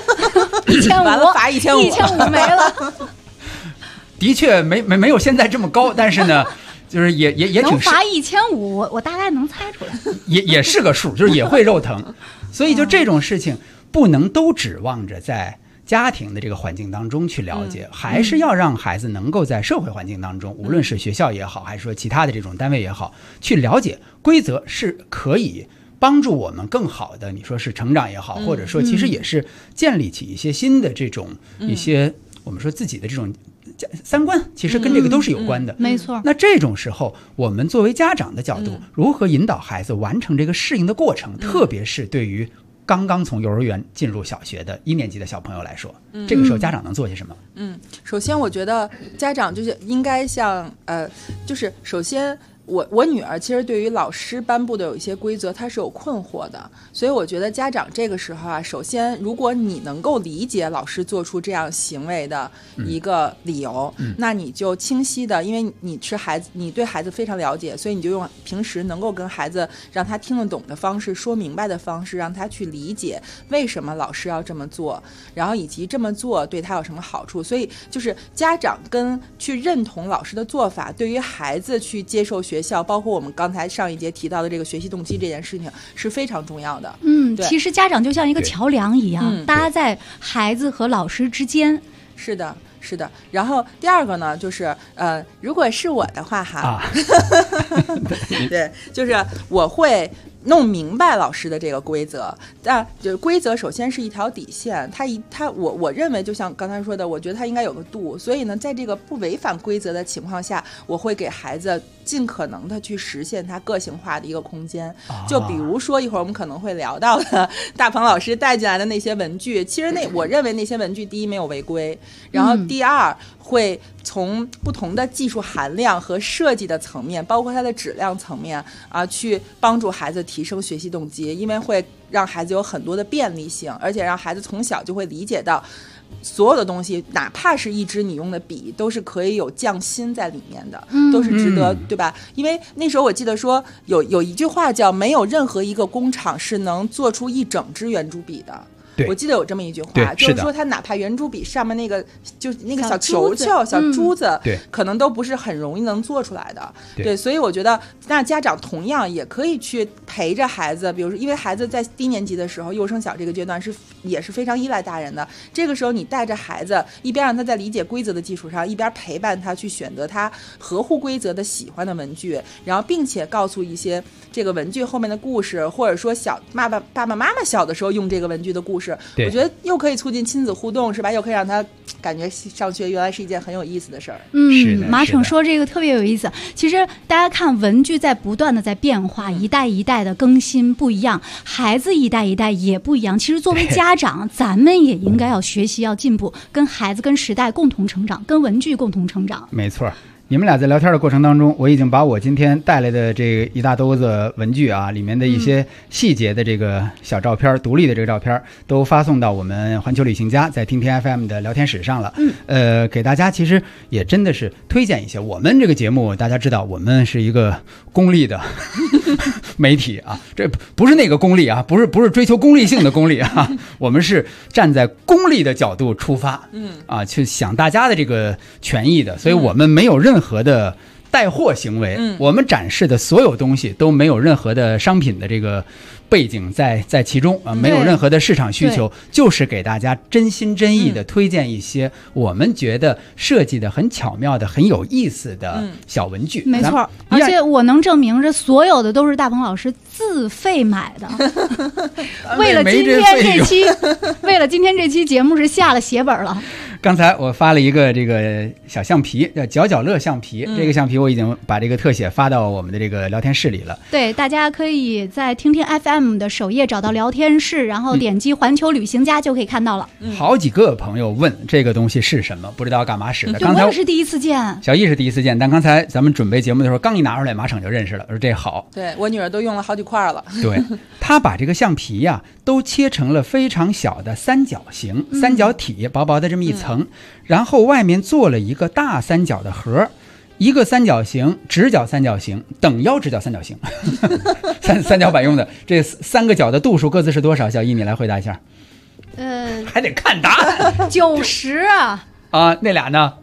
？1500， 完了罚 1500没了。 的确没有现在这么高，但是呢，就是也挺能罚1500，我大概能猜出来， 也是个数，就是也会肉疼。所以就这种事情不能都指望着在家庭的这个环境当中去了解，还是要让孩子能够在社会环境当中，无论是学校也好，还是说其他的这种单位也好，去了解规则是可以帮助我们更好的，你说是成长也好，或者说其实也是建立起一些新的这种一些我们说自己的这种三观，其实跟这个都是有关的。 没错。 那这种时候，我们作为家长的角度，如何引导孩子完成这个适应的过程，特别是对于刚刚从幼儿园进入小学的1年级的小朋友来说，这个时候家长能做些什么？ 首先我觉得家长就是应该像就是首先我女儿其实对于老师颁布的有一些规则她是有困惑的，所以我觉得家长这个时候啊，首先如果你能够理解老师做出这样行为的一个理由，那你就清晰的，因为你是孩子，你对孩子非常了解，所以你就用平时能够跟孩子让他听得懂的方式，说明白的方式，让他去理解为什么老师要这么做，然后以及这么做对他有什么好处。所以就是家长跟去认同老师的做法，对于孩子去接受学校，包括我们刚才上一节提到的这个学习动机这件事情是非常重要的。 其实家长就像一个桥梁一样，搭在孩子和老师之间。 是的。是的，然后第二个呢，就是如果是我的话哈，对，就是我会弄明白老师的这个规则，但就是规则首先是一条底线，我认为就像刚才说的，我觉得它应该有个度，所以呢，在这个不违反规则的情况下，我会给孩子尽可能的去实现他个性化的一个空间。就比如说一会儿我们可能会聊到的大鹏老师带进来的那些文具，其实我认为那些文具第一没有违规，然后第二会从不同的技术含量和设计的层面，包括它的质量层面啊，去帮助孩子提升学习动机，因为会让孩子有很多的便利性，而且让孩子从小就会理解到所有的东西，哪怕是一支你用的笔，都是可以有匠心在里面的，都是值得，对吧？因为那时候我记得说有一句话叫没有任何一个工厂是能做出一整支圆珠笔的。我记得有这么一句话，就是说它哪怕圆珠笔上面那个就是那个小球球、小珠子，可能都不是很容易能做出来的。对，所以我觉得那家长同样也可以去陪着孩子，比如说因为孩子在低年级的时候，幼升小这个阶段也是非常依赖大人的，这个时候你带着孩子，一边让他在理解规则的基础上，一边陪伴他去选择他合乎规则的喜欢的文具，然后并且告诉一些这个文具后面的故事，或者说爸爸妈妈小的时候用这个文具的故事，我觉得又可以促进亲子互动，是吧？又可以让他感觉上学原来是一件很有意思的事儿。 马骋说这个特别有意思。其实大家看，文具在不断的在变化，一代一代的更新不一样，孩子一代一代也不一样。其实作为家长，咱们也应该要学习，要进步，跟孩子、跟时代共同成长，跟文具共同成长。 没错。你们俩在聊天的过程当中，我已经把我今天带来的这一大兜子文具啊，里面的一些细节的这个小照片，独立的这个照片，都发送到我们环球旅行家在听听 FM 的聊天室上了。给大家其实也真的是推荐一些。我们这个节目大家知道，我们是一个公利的媒体啊，这不是那个功利啊，不是追求功利性的功利啊，我们是站在功利的角度出发，去想大家的这个权益的，所以我们没有任何的带货行为，我们展示的所有东西都没有任何的商品的这个背景在其中啊，没有任何的市场需求，就是给大家真心真意的推荐一些我们觉得设计的很巧妙的、很有意思的小文具。 没错，而且我能证明这所有的都是大鹏老师自费买的。为了今天这期节目是下了血本了。 刚才我发了一个这个小橡皮，叫角角乐橡皮。这个橡皮我已经把这个特写发到我们的这个聊天室里了。 对，大家可以在听听 FM 的首页找到聊天室，然后点击环球旅行家就可以看到了。 好几个朋友问这个东西是什么，不知道干嘛使的。刚才我也是第一次见， 小易是第一次见，但刚才咱们准备节目的时候，刚一拿出来，马场就认识了，说这好。 对，我女儿都用了好几块了。 对，他把这个橡皮呀都切成了非常小的三角形、三角体，薄薄的这么一层，然后外面做了一个大三角的盒，一个三角形、直角三角形、等腰直角三角形，三角板用的。这三个角的度数各自是多少？小易，你来回答一下。还得看答案。 90 啊，那俩呢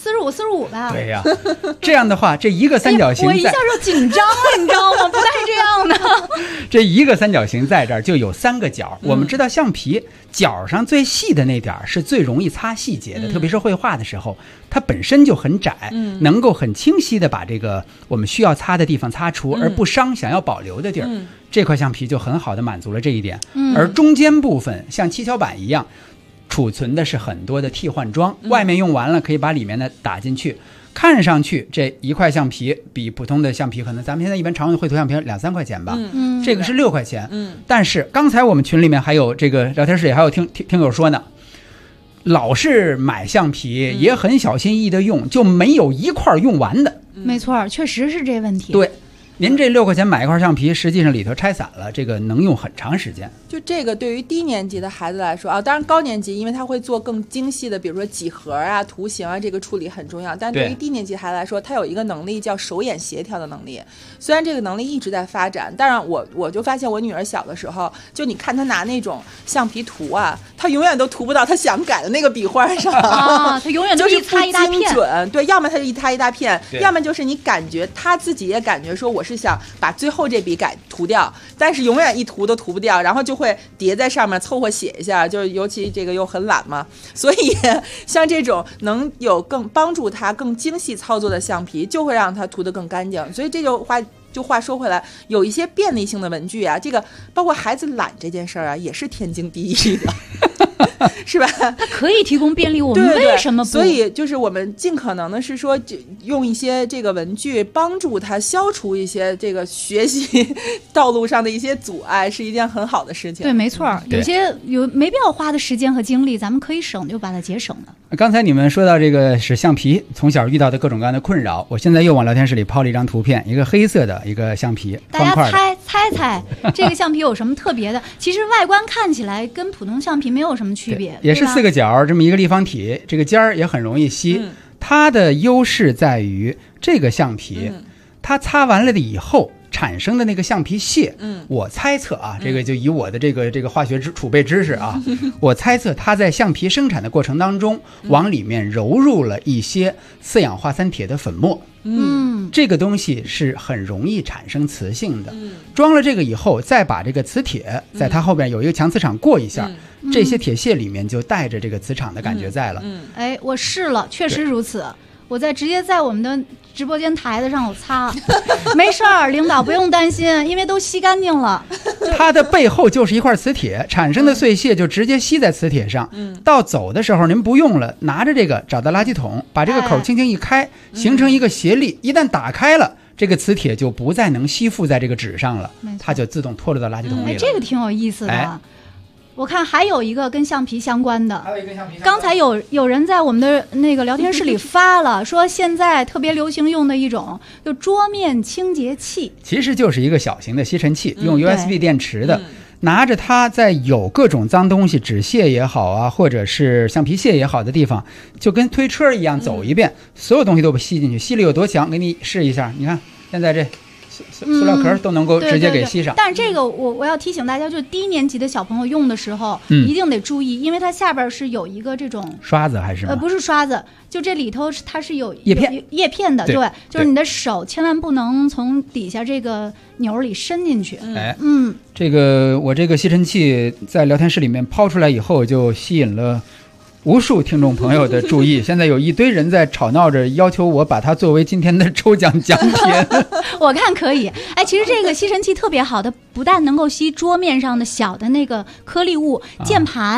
？45吧。 对呀，这样的话，这一个三角形， 我一下就紧张了，你知道吗？不带这样的。 这一个三角形在这儿就有3个角。我们知道橡皮角上最细的那点是最容易擦细节的，特别是绘画的时候，它本身就很窄，能够很清晰的把这个我们需要擦的地方擦除，而不伤想要保留的地儿。这块橡皮就很好的满足了这一点。而中间部分像七巧板一样，储存的是很多的替换装，外面用完了可以把里面的打进去。看上去这一块橡皮比普通的橡皮可能咱们现在一般常用的绘图橡皮2-3块钱吧，这个是6块钱。但是刚才我们群里面还有这个聊天室里还有听友说呢，老是买橡皮也很小心翼翼的用，就没有一块用完的。 没错，确实是这问题。 对，您这6块钱买一块橡皮，实际上里头拆散了，这个能用很长时间。 就这个对于低年级的孩子来说啊，当然高年级因为他会做更精细的，比如说几何啊、图形啊，这个处理很重要。但对于低年级孩子来说，他有一个能力叫手眼协调的能力。虽然这个能力一直在发展，但是我就发现我女儿小的时候，就你看她拿那种橡皮涂啊，她永远都涂不到她想改的那个笔画上啊，她永远都是一擦一大片。 就是不精准，对，要么她就一擦一大片，要么就是你感觉她自己也感觉说我是想把最后这笔涂掉，但是永远一涂都涂不掉，然后就会叠在上面凑合写一下，就是尤其这个又很懒嘛，所以像这种能有更帮助他更精细操作的橡皮，就会让他涂得更干净。所以这话说回来，有一些便利性的文具啊，这个包括孩子懒这件事儿啊，也是天经地义的。是吧？ 它可以提供便利，我们为什么不？ 所以就是我们尽可能的是说，用一些这个文具帮助他消除一些这个学习道路上的一些阻碍，是一件很好的事情。 对，没错，有些没必要花的时间和精力，咱们可以省就把它节省了。 刚才你们说到这个使橡皮从小遇到的各种各样的困扰，我现在又往聊天室里抛了一张图片，一个黑色的一个橡皮， 大家猜这个橡皮有什么特别的？其实外观看起来跟普通橡皮没有什么区别， 也是4个角这么一个立方体，这个尖儿也很容易吸。它的优势在于这个橡皮，它擦完了的以后产生的那个橡皮屑，我猜测啊，这个就以我的这个化学储备知识啊，我猜测它在橡皮生产的过程当中，往里面揉入了一些4氧化3铁的粉末。这个东西是很容易产生磁性的。装了这个以后，再把这个磁铁在它后边有一个强磁场过一下，这些铁屑里面就带着这个磁场的感觉在了。 哎，我试了，确实如此。我直接在我们的直播间台子上我擦，没事儿，领导不用担心，因为都吸干净了。 它的背后就是一块磁铁，产生的碎屑就直接吸在磁铁上。到走的时候您不用了，拿着这个找到垃圾桶，把这个口轻轻一开，形成一个斜力，一旦打开了，这个磁铁就不再能吸附在这个纸上了，它就自动脱落到垃圾桶里了。 这个挺有意思的。我看还有一个跟橡皮相关的，刚才有人在我们的那个聊天室里发了，说现在特别流行用的一种就桌面清洁器， 其实就是一个小型的吸尘器，用 USB 电池的。拿着它在有各种脏东西，纸屑也好啊，或者是橡皮屑也好的地方，就跟推车一样走一遍，所有东西都被吸进去。吸力有多强？给你试一下，你看现在这塑料壳都能够直接给吸上。 但是这个我要提醒大家，就是低年级的小朋友用的时候，一定得注意，因为它下边是有一个这种刷子还是不是刷子，就这里头它是有叶片的，对，就是你的手千万不能从底下这个钮里伸进去。 这个我这个吸尘器在聊天室里面抛出来以后，就吸引了无数听众朋友的注意，现在有一堆人在吵闹着要求我把它作为今天的抽奖奖品。 我看可以。哎，其实这个吸尘器特别好的，不但能够吸桌面上的小的那个颗粒物，键盘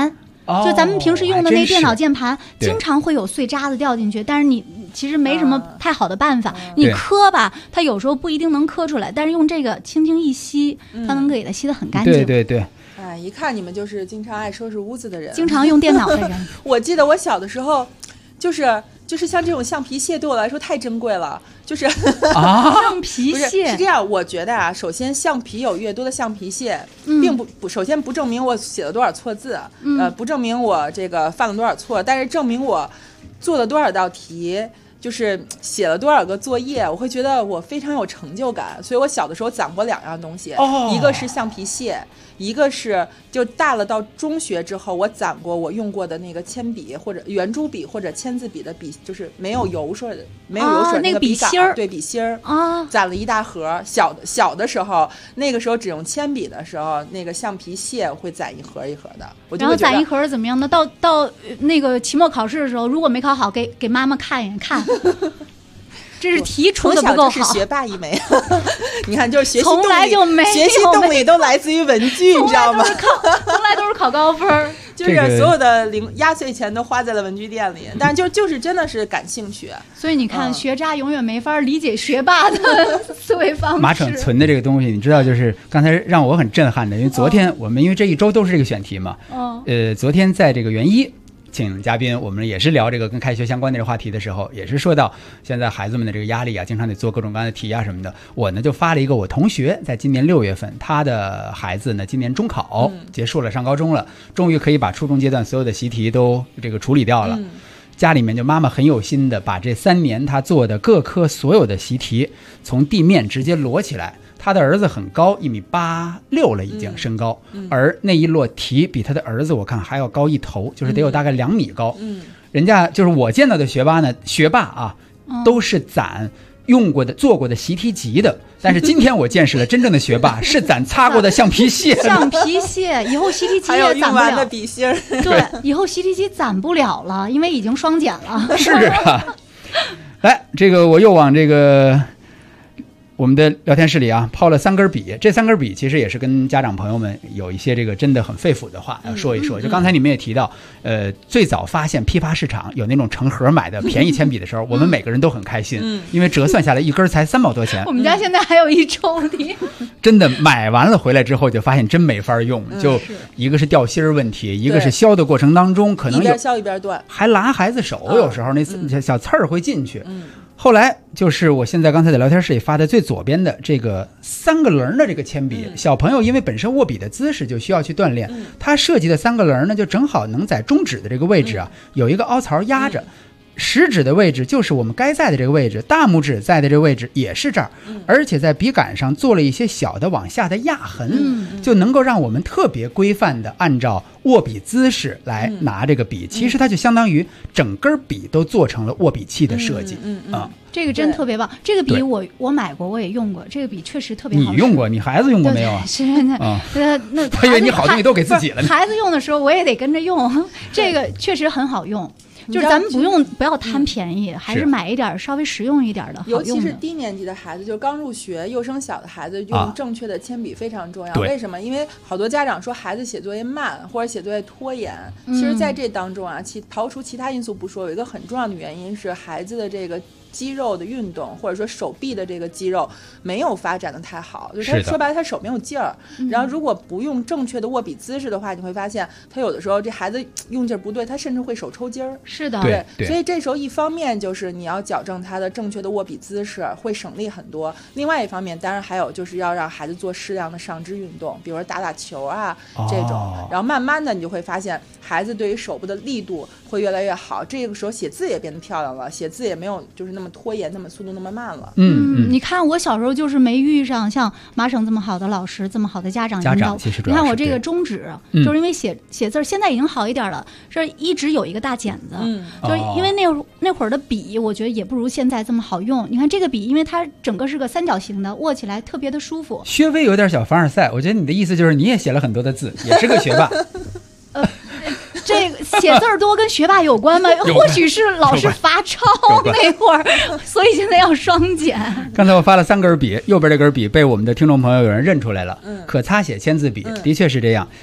就咱们平时用的那电脑键盘， 对经常会有碎渣子掉进去，但是你其实没什么太好的办法，你磕吧，它有时候不一定能磕出来，但是用这个轻轻一吸，它能给它吸得很干净。 对对对。 哎，一看你们就是经常爱收拾屋子的人， 经常用电脑的人。 我记得我小的时候，就是像这种橡皮屑对我来说太珍贵了，就是橡皮屑是这样。我觉得啊，首先橡皮有越多的橡皮屑，并不首先不证明我写了多少错字，不证明我这个犯了多少错，但是证明我做了多少道题。就是写了多少个作业，我会觉得我非常有成就感，所以我小的时候攒过2样东西，一个是橡皮屑，一个是就大了到中学之后，我攒过我用过的那个铅笔或者圆珠笔或者签字笔的笔，就是没有油水的，没有油水那个笔杆，对笔芯儿啊， 攒了一大盒。小的时候，那个时候只用铅笔的时候，那个橡皮屑会攒一盒一盒的。 然后攒一盒怎么样呢？到那个期末考试的时候，如果没考好，给妈妈看一眼看。这是题出的不够好， 是学霸一枚。你看，就是学习从来就没有学习动力都来自于文具，你知道吗？ 从来都是考高分， 就是所有的压岁钱都花在了文具店里。但是就是真的是感兴趣， 所以你看，学渣永远没法理解学霸的思维方式。 马骋存的这个东西，你知道，就是刚才让我很震撼的，因为昨天我们因为这一周都是这个选题嘛，昨天在这个元一。请嘉宾，我们也是聊这个跟开学相关的这个话题的时候，也是说到现在孩子们的这个压力啊，经常得做各种各样的题啊什么的。我呢就发了一个我同学在今年6月份，他的孩子呢今年中考结束了，上高中了，终于可以把初中阶段所有的习题都这个处理掉了。家里面就妈妈很有心的把这3年他做的各科所有的习题从地面直接摞起来。他的儿子很高，1.86米了已经身高，而那一摞题比他的儿子我看还要高1头，就是得有大概2米高。人家就是我见到的学霸啊，都是攒用过的做过的习题集的，但是今天我见识了真正的学霸是攒擦过的橡皮屑。 橡皮屑以后习题集也攒不了的笔芯儿。 对，以后习题集攒不了了，因为已经双减了。 是啊，来，这个我又往这个。我们的聊天室里啊，抛了3根笔，这3根笔其实也是跟家长朋友们有一些这个真的很肺腑的话要说一说。就刚才你们也提到，最早发现批发市场有那种成盒买的便宜铅笔的时候，我们每个人都很开心，因为折算下来一根才3毛多钱。 我们家现在还有一抽屉。 真的买完了回来之后就发现真没法用，就一个是掉芯儿问题，一个是削的过程当中可能一边削一边断， 还拉孩子手，有时候那小刺儿会进去。后来就是我现在刚才在聊天室里发的最左边的这个3个棱的这个铅笔，小朋友因为本身握笔的姿势就需要去锻炼，他设计的3个棱呢，就正好能在中指的这个位置啊有一个凹槽压着。食指的位置就是我们该在的这个位置，大拇指在的这个位置也是这儿，而且在笔杆上做了一些小的往下的压痕，就能够让我们特别规范的按照握笔姿势来拿这个笔。其实它就相当于整根笔都做成了握笔器的设计啊。 这个真特别棒，这个笔我买过，我也用过，这个笔确实特别好使。 你用过？你孩子用过没有啊？ 是那我以为你好东西都给自己了呢。 孩子用的时候我也得跟着用，这个确实很好用。就是咱们不要贪便宜，还是买一点稍微实用一点的， 尤其是低年级的孩子，就是刚入学、幼升小的孩子，用正确的铅笔非常重要。为什么？因为好多家长说孩子写作业慢或者写作业拖延，其实在这当中啊，刨除其他因素不说，有一个很重要的原因是孩子的这个肌肉的运动，或者说手臂的这个肌肉没有发展的太好，就是他说白了他手没有劲儿。然后如果不用正确的握笔姿势的话，你会发现他有的时候这孩子用劲儿不对，他甚至会手抽筋儿。 是的， 对，所以这时候一方面就是你要矫正他的正确的握笔姿势，会省力很多。另外一方面，当然还有就是要让孩子做适量的上肢运动，比如说打球啊这种。然后慢慢的你就会发现孩子对于手部的力度会越来越好，这个时候写字也变得漂亮了，写字也没有就是那么拖延，那么速度那么慢了。 你看我小时候就是没遇上像马省这么好的老师，这么好的家长引导。你看我这个中指，就是因为写字现在已经好一点了，这一直有一个大茧子，就是因为那会儿的笔，我觉得也不如现在这么好用。你看这个笔，因为它整个是个3角形的，握起来特别的舒服。 稍微有点小凡尔赛，我觉得你的意思就是你也写了很多的字，也是个学霸。 这个写字儿多跟学霸有关吗？或许是老师罚抄那会儿，所以现在要双减。 刚才我发了3根笔，右边这根笔被我们的听众朋友有人认出来了，可擦写签字笔，的确是这样。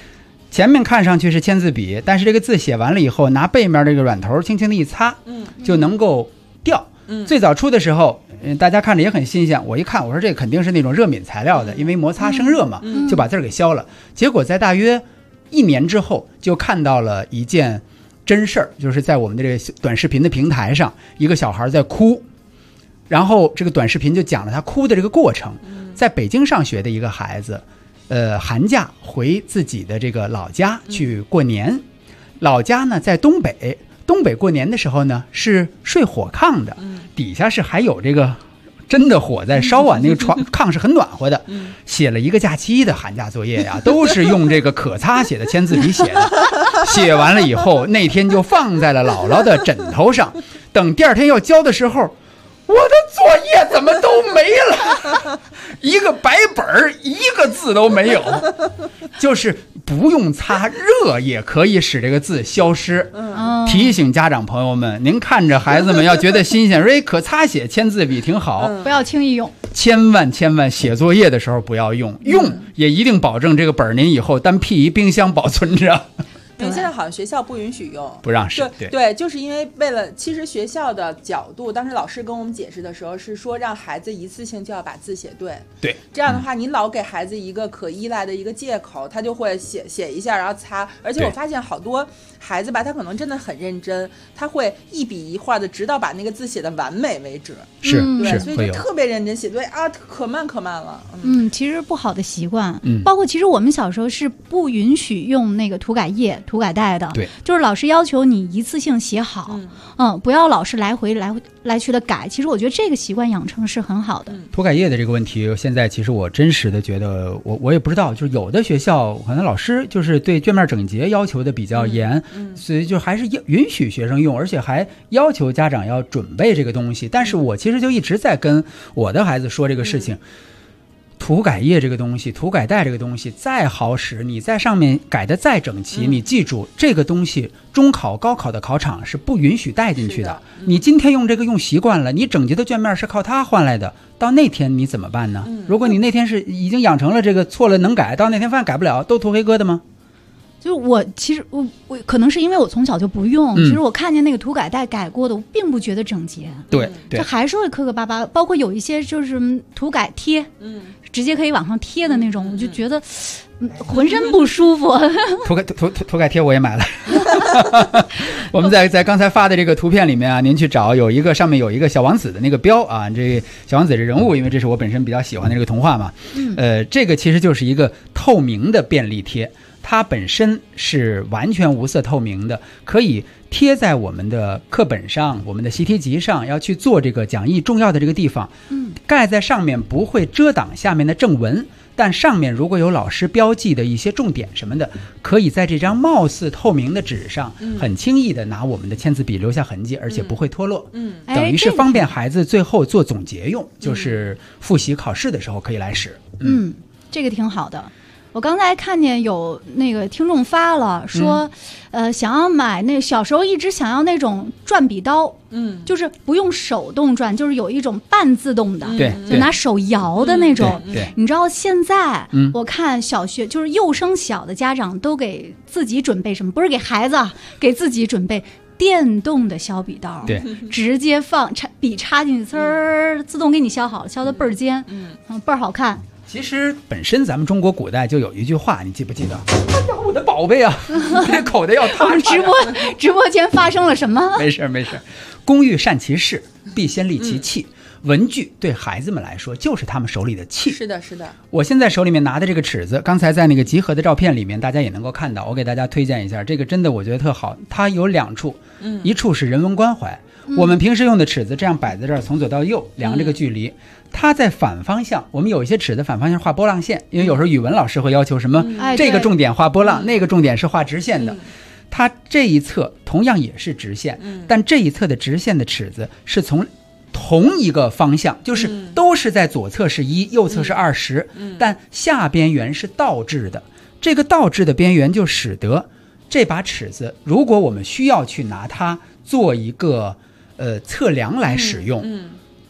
前面看上去是签字笔，但是这个字写完了以后，拿背面这个软头轻轻的一擦，就能够掉。最早出的时候，大家看着也很新鲜。我一看，我说这肯定是那种热敏材料的，因为摩擦生热嘛，就把字儿给消了。结果在大约1年之后，就看到了一件真事儿，就是在我们的这个短视频的平台上，一个小孩在哭，然后这个短视频就讲了他哭的这个过程。在北京上学的一个孩子，寒假回自己的这个老家去过年，老家呢在东北。东北过年的时候呢是睡火炕的，底下是还有这个真的火在烧啊，那个炕是很暖和的。写了一个假期的寒假作业呀，都是用这个可擦写的签字笔写的。写完了以后，那天就放在了姥姥的枕头上。等第二天要交的时候，我的作业怎么都没了？一个白本儿，一个字都没有。就是不用擦，热也可以使这个字消失。提醒家长朋友们，您看着孩子们要觉得新鲜，说可擦写签字笔挺好， 不要轻易用。 千万写作业的时候不要用，用也一定保证这个本儿您以后单辟一冰箱保存着。 因为现在好像学校不允许用， 不让使。 对，就是因为为了，其实学校的角度，当时老师跟我们解释的时候是说，让孩子一次性就要把字写对。 对， 这样的话，你老给孩子一个可依赖的一个借口，他就会写一下，然后擦。而且我发现好多孩子吧，他可能真的很认真，他会一笔一画的，直到把那个字写的完美为止。对，所以就特别认真写，对啊，可慢了。 其实不好的习惯，包括其实我们小时候是不允许用那个涂改液、涂改带的， 对， 就是老师要求你一次性写好，不要老是来去的改。其实我觉得这个习惯养成是很好的。 涂改液的这个问题，现在其实我真实的觉得，我也不知道，就是有的学校可能老师就是对卷面整洁要求的比较严，所以就还是允许学生用，而且还要求家长要准备这个东西。但是我其实就一直在跟我的孩子说这个事情。涂改液这个东西，涂改带这个东西再好使，你在上面改的再整齐，你记住这个东西中考高考的考场是不允许带进去的。你今天用这个用习惯了，你整洁的卷面是靠它换来的，到那天你怎么办呢？如果你那天是已经养成了这个错了能改，到那天发现改不了，都涂黑疙瘩吗？ 就是我其实我可能是因为我从小就不用，其实我看见那个涂改带改过的，我并不觉得整洁。 对， 这还是会磕磕巴巴，包括有一些就是涂改贴，直接可以往上贴的那种，我就觉得浑身不舒服。 涂改贴我也买了。我们在刚才发的这个图片里面啊，您去找有一个上面有一个小王子的那个标啊，这小王子这人物，因为这是我本身比较喜欢的这个童话嘛。这个其实就是一个透明的便利贴。它本身是完全无色透明的，可以贴在我们的课本上、我们的习题集上，要去做这个讲义重要的这个地方。盖在上面不会遮挡下面的正文，但上面如果有老师标记的一些重点什么的，可以在这张貌似透明的纸上很轻易的拿我们的签字笔留下痕迹，而且不会脱落。等于是方便孩子最后做总结用，就是复习考试的时候可以来使。 这个挺好的。我刚才看见有那个听众发了说，想要买那小时候一直想要那种转笔刀，就是不用手动转，就是有一种半自动的，就拿手摇的那种。你知道现在我看小学就是幼升小的家长都给自己准备什么？不是给孩子，给自己准备电动的削笔刀，直接笔插进去，呲儿自动给你削好了，削的倍儿尖，倍儿好看。 其实本身咱们中国古代就有一句话，你记不记得？哎呀，我的宝贝啊，这口袋要塌。 直播间发生了什么？ 没事。工欲善其事，必先利其器。文具对孩子们来说就是他们手里的器。 是的。 我现在手里面拿的这个尺子，刚才在那个集合的照片里面大家也能够看到，我给大家推荐一下，这个真的我觉得特好。它有2处，一处是人文关怀。我们平时用的尺子这样摆在这儿，从左到右量这个距离，它在反方向，我们有一些尺子反方向画波浪线，因为有时候语文老师会要求什么，这个重点画波浪，那个重点是画直线的。它这一侧同样也是直线，但这一侧的直线的尺子是从同一个方向，就是都是在左侧是1，右侧是20，但下边缘是倒置的。这个倒置的边缘就使得这把尺子，如果我们需要去拿它做一个测量来使用，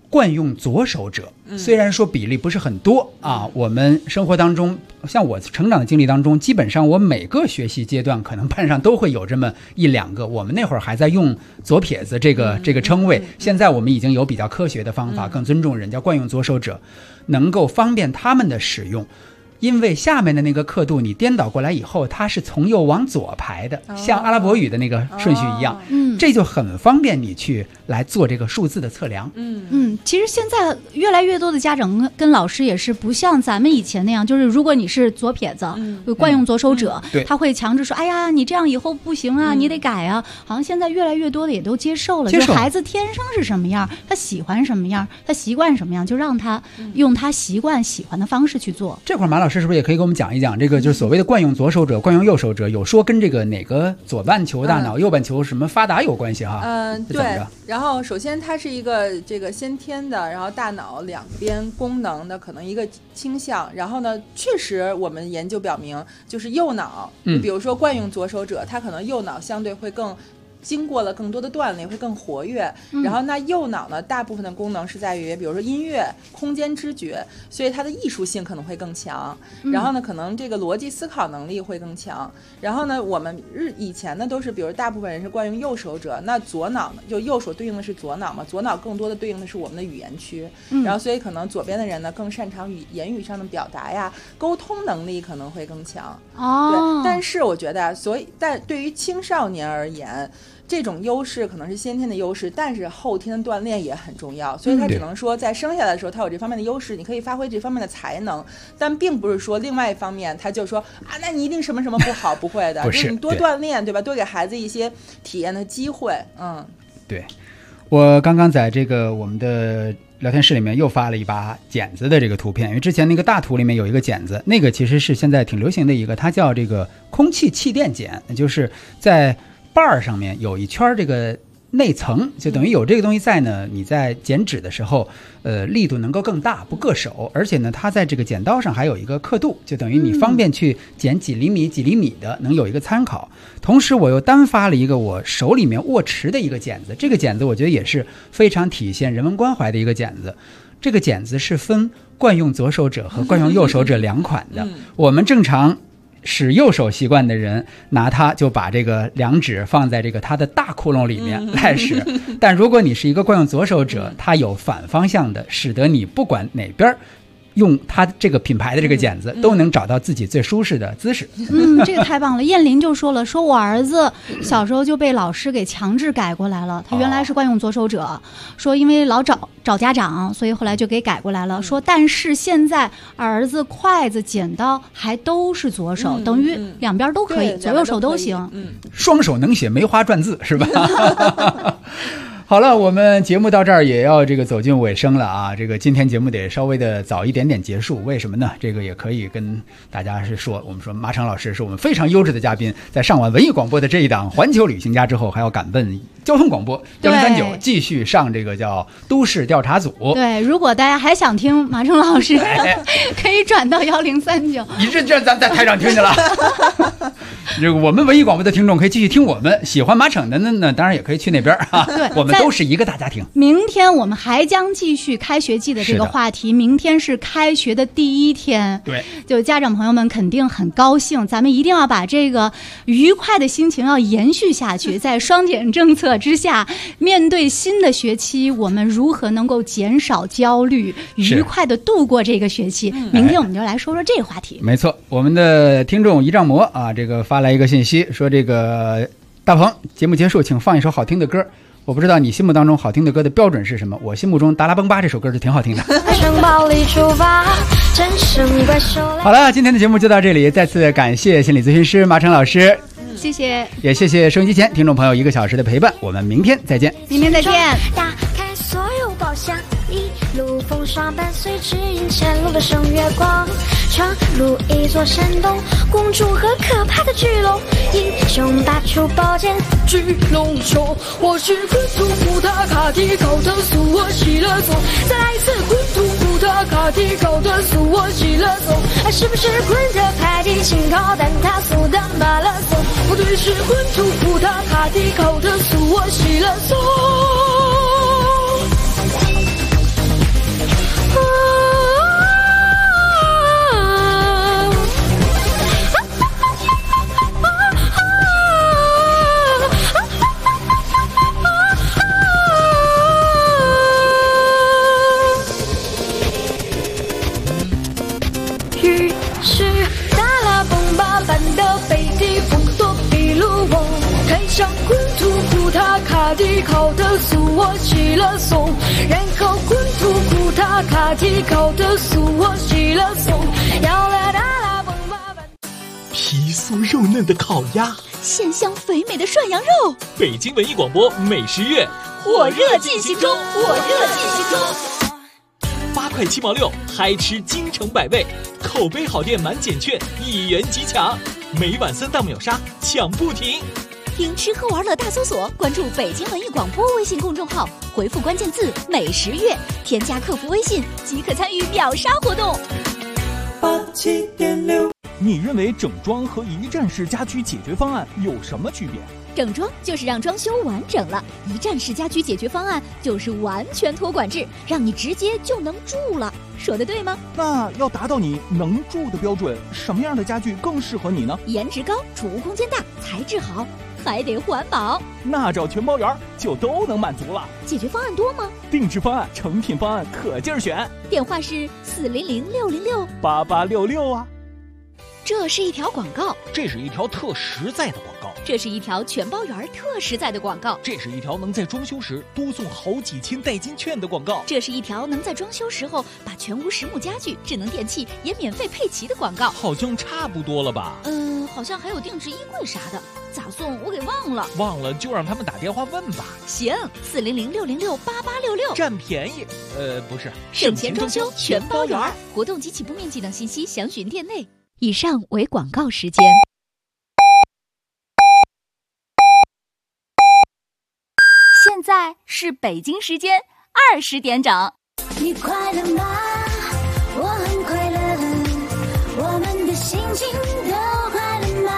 惯用左手者，虽然说比例不是很多啊，我们生活当中，像我成长的经历当中，基本上我每个学习阶段可能班上都会有这么1-2个。我们那会儿还在用左撇子这个称谓，现在我们已经有比较科学的方法，更尊重人，叫惯用左手者，能够方便他们的使用。因为下面的那个刻度你颠倒过来以后，它是从右往左排的，像阿拉伯语的那个顺序一样，这就很方便你去来做这个数字的测量。 其实现在越来越多的家长跟老师也是不像咱们以前那样，就是如果你是左撇子，惯用左手者，他会强制说，哎呀，你这样以后不行啊，你得改啊。好像现在越来越多的也都接受了，就是孩子天生是什么样，他喜欢什么样，他习惯什么样，就让他用他习惯喜欢的方式去做。 这块马老师是不是也可以给我们讲一讲这个，就是所谓的惯用左手者、惯用右手者，有说跟这个哪个左半球大脑、右半球什么发达有关系哈？ 对。然后首先它是一个这个先天的，然后大脑两边功能的可能一个倾向。然后呢，确实我们研究表明，就是右脑，比如说惯用左手者，他可能右脑相对会更经过了更多的锻炼，会更活跃。然后那右脑呢，大部分的功能是在于比如说音乐、空间知觉，所以它的艺术性可能会更强。然后呢，可能这个逻辑思考能力会更强。然后呢，我们以前呢都是比如大部分人是惯用右手者，那左脑呢，就右手对应的是左脑嘛，左脑更多的对应的是我们的语言区。然后所以可能左边的人呢更擅长言语上的表达呀，沟通能力可能会更强。对，但是我觉得但对于青少年而言，这种优势可能是先天的优势，但是后天的锻炼也很重要，所以他只能说在生下来的时候他有这方面的优势，你可以发挥这方面的才能，但并不是说另外一方面他就说啊，那你一定什么什么不好，不会的，就是你多锻炼，对吧？多给孩子一些体验的机会。 对，我刚刚在这个我们的聊天室里面又发了一把剪子的这个图片，因为之前那个大图里面有一个剪子，那个其实是现在挺流行的一个，它叫这个空气气垫剪，就是在把上面有一圈这个内层，就等于有这个东西在呢，你在剪纸的时候力度能够更大，不硌手，而且呢它在这个剪刀上还有一个刻度，就等于你方便去剪几厘米的，能有一个参考。同时我又单发了一个我手里面握持的一个剪子，这个剪子我觉得也是非常体现人文关怀的一个剪子。这个剪子是分惯用左手者和惯用右手者两款的。我们正常使右手习惯的人拿它就把这个两指放在这个它的大窟窿里面来使，但如果你是一个惯用左手者，它有反方向的，使得你不管哪边用它这个品牌的这个剪子都能找到自己最舒适的姿势。 这个太棒了。燕林就说了，说我儿子小时候就被老师给强制改过来了，他原来是惯用左手者，说因为老找家长，所以后来就给改过来了。说但是现在儿子筷子剪刀还都是左手，等于两边都可以，左右手都行。 双手能写梅花篆字是吧？好了，我们节目到这儿也要这个走进尾声了啊！这个今天节目得稍微的早一点点结束，为什么呢？这个也可以跟大家是说，我们说马场老师是我们非常优质的嘉宾，在上完文艺广播的这一档《环球旅行家》之后，还要赶奔交通广播1039，继续上这个叫都市调查组。 对，如果大家还想听马程老师，可以转到1039。 你这咱在台上听去了。这个我们文艺广播的听众可以继续听我们，喜欢马场的呢，当然也可以去那边啊。 对， 我们都是一个大家庭。 明天我们还将继续开学季的这个话题，明天是开学的第1天。 对， 就家长朋友们肯定很高兴，咱们一定要把这个愉快的心情要延续下去。在双减政策之下，面对新的学期，我们如何能够减少焦虑，愉快的度过这个学期？明天我们就来说说这个话题。 没错，我们的听众一丈魔啊，这个发来一个信息说，这个大鹏，节目结束请放一首好听的歌。我不知道你心目当中好听的歌的标准是什么，我心目中达拉崩巴这首歌是挺好听的。好了，今天的节目就到这里，再次感谢心理咨询师马程老师， 谢谢， 也谢谢收音机前听众朋友1个小时的陪伴，我们明天再见。 明天再见。 打开所有宝箱，一路风霜伴随指引前路的圣月光，闯入一座山洞，公主和可怕的巨龙，英雄拔出宝剑，巨龙说我是昆图古塔卡蒂高的苏我喜乐颂，再来一次昆图古塔卡蒂高的苏我喜乐颂，爱是不是昆特派蒂轻靠但他苏的马拉松，不对是昆图古塔卡蒂高的苏我喜乐颂。 上滚土库塔卡迪考特苏我洗了送，然后滚土库塔卡迪考特苏我洗了送，摇啦啦啦蹦吧吧。 皮酥肉嫩的烤鸭， 鲜香肥美的涮羊肉。 北京文艺广播美食月火热进行中，火热进行中。 8块7毛6，嗨吃京城百味，口碑好店满减券1元即抢，每晚3档秒杀抢不停。 听吃喝玩乐大搜索，关注北京文艺广播微信公众号，回复关键字美食月，添加客服微信即可参与秒杀活动。 87.6，你认为整装和一站式家居解决方案有什么区别？ 整装就是让装修完整了，一站式家居解决方案就是完全托管制，让你直接就能住了。说的对吗？ 那要达到你能住的标准，什么样的家具更适合你呢？ 颜值高，储物空间大，材质好，还得环保。 那找全包园就都能满足了。 解决方案多吗？ 定制方案、成品方案可劲儿选。 电话是 400-606-8866啊。 这是一条广告， 这是一条特实在的广告， 这是一条全包园特实在的广告， 这是一条能在装修时多送好几千代金券的广告， 这是一条能在装修时候把全屋实木家具、智能电器也免费配齐的广告。 好像差不多了吧？ 好像还有定制衣柜啥的，咋送我给忘了。 忘了就让他们打电话问吧。 行，400-606-8866， 占便宜。不是， 省钱装修全包园，活动及起步面积等信息详询店内。以上为广告时间。 现在是北京时间20点整。 你快乐吗？我很快乐，我们的心情都快乐吗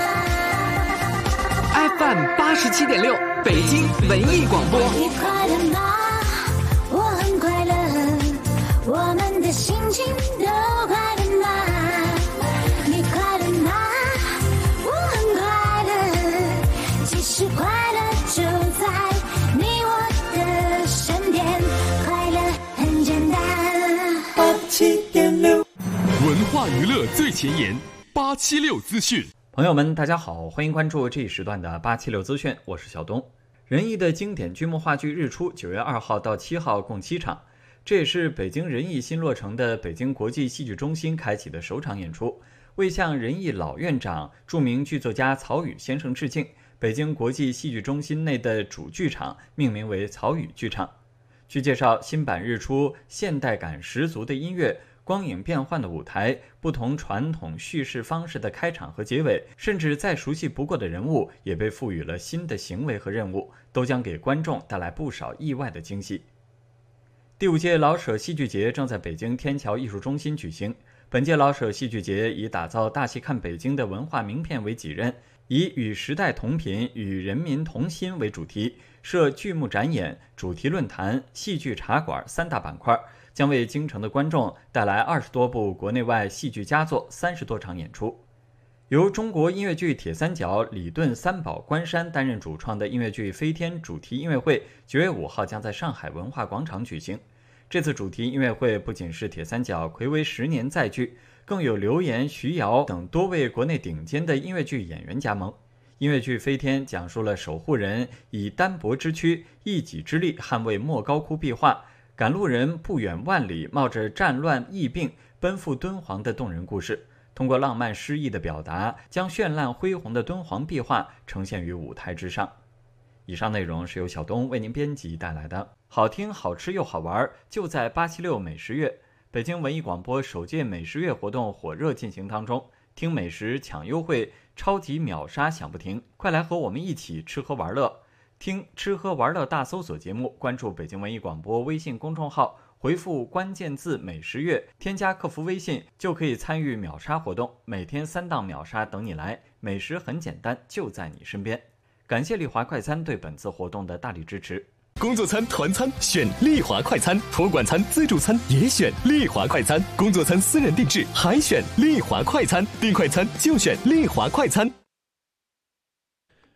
？FM 87.6，北京文艺广播。 你快乐吗？我很快乐，我们的心情都快乐吗？你快乐吗？我很快乐，其实快乐就在你我的身边，快乐很简单。87.6， 文化娱乐最前沿，876资讯。 朋友们，大家好，欢迎关注这一时段的876资讯，我是小东。仁义的经典剧目话剧《日出》9月2号到7号共7场，这也是北京仁义新落成的北京国际戏剧中心开启的首场演出。为向仁义老院长、著名剧作家曹禺先生致敬，北京国际戏剧中心内的主剧场命名为曹禺剧场。据介绍，新版《日出》现代感十足的音乐、光影变幻的舞台、不同传统叙事方式的开场和结尾，甚至再熟悉不过的人物也被赋予了新的行为和任务，都将给观众带来不少意外的惊喜。第5届老舍戏剧节正在北京天桥艺术中心举行。本届老舍戏剧节以打造大戏看北京的文化名片为己任，以与时代同频、与人民同心为主题，设剧目展演、主题论坛、戏剧茶馆3大板块，将为京城的观众带来20多部国内外戏剧佳作，30多场演出。由中国音乐剧铁三角李顿、三宝、关山担任主创的音乐剧《飞天》主题音乐会9月5号将在上海文化广场举行。这次主题音乐会不仅是铁三角睽违10年再聚，更有刘岩、徐瑶等多位国内顶尖的音乐剧演员加盟。音乐剧《飞天》讲述了守护人以单薄之躯、一己之力捍卫莫高窟壁画，赶路人不远万里冒着战乱疫病奔赴敦煌的动人故事。通过浪漫诗意的表达，将绚烂恢宏的敦煌壁画呈现于舞台之上。以上内容是由小东为您编辑带来的，好听好吃又好玩，就在876美食月。北京文艺广播首届美食月活动火热进行当中，听美食抢优惠，超级秒杀享不停，快来和我们一起吃喝玩乐。听吃喝玩乐大搜索节目，关注北京文艺广播微信公众号，回复关键字美食月，添加客服微信就可以参与秒杀活动，每天3档秒杀等你来，美食很简单，就在你身边。感谢丽华快餐对本次活动的大力支持。 工作餐、团餐选丽华快餐，托管餐、自助餐也选丽华快餐，工作餐私人定制还选丽华快餐，订快餐就选丽华快餐。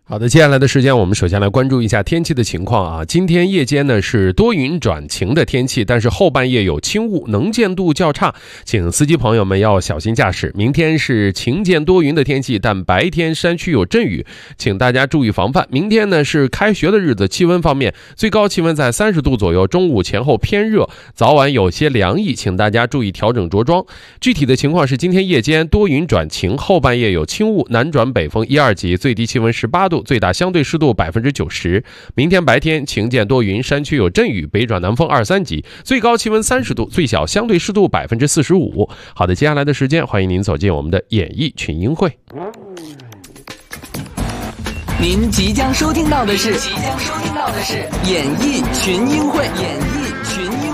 好的，接下来的时间我们首先来关注一下天气的情况啊。今天夜间呢是多云转晴的天气，但是后半夜有轻雾，能见度较差，请司机朋友们要小心驾驶。明天是晴间多云的天气，但白天山区有阵雨，请大家注意防范。明天呢是开学的日子，气温方面最高气温在30度左右，中午前后偏热，早晚有些凉意，请大家注意调整着装。具体的情况是今天夜间多云转晴，后半夜有轻雾，南转北风1、2级，最低气温18度，最大相对湿度90%。明天白天晴间多云，山区有阵雨，北转南风2、3级，最高气温30度，最小相对湿度45%。好的，接下来的时间，欢迎您走进我们的演艺群英会。 您即将收听到的是演艺群英会。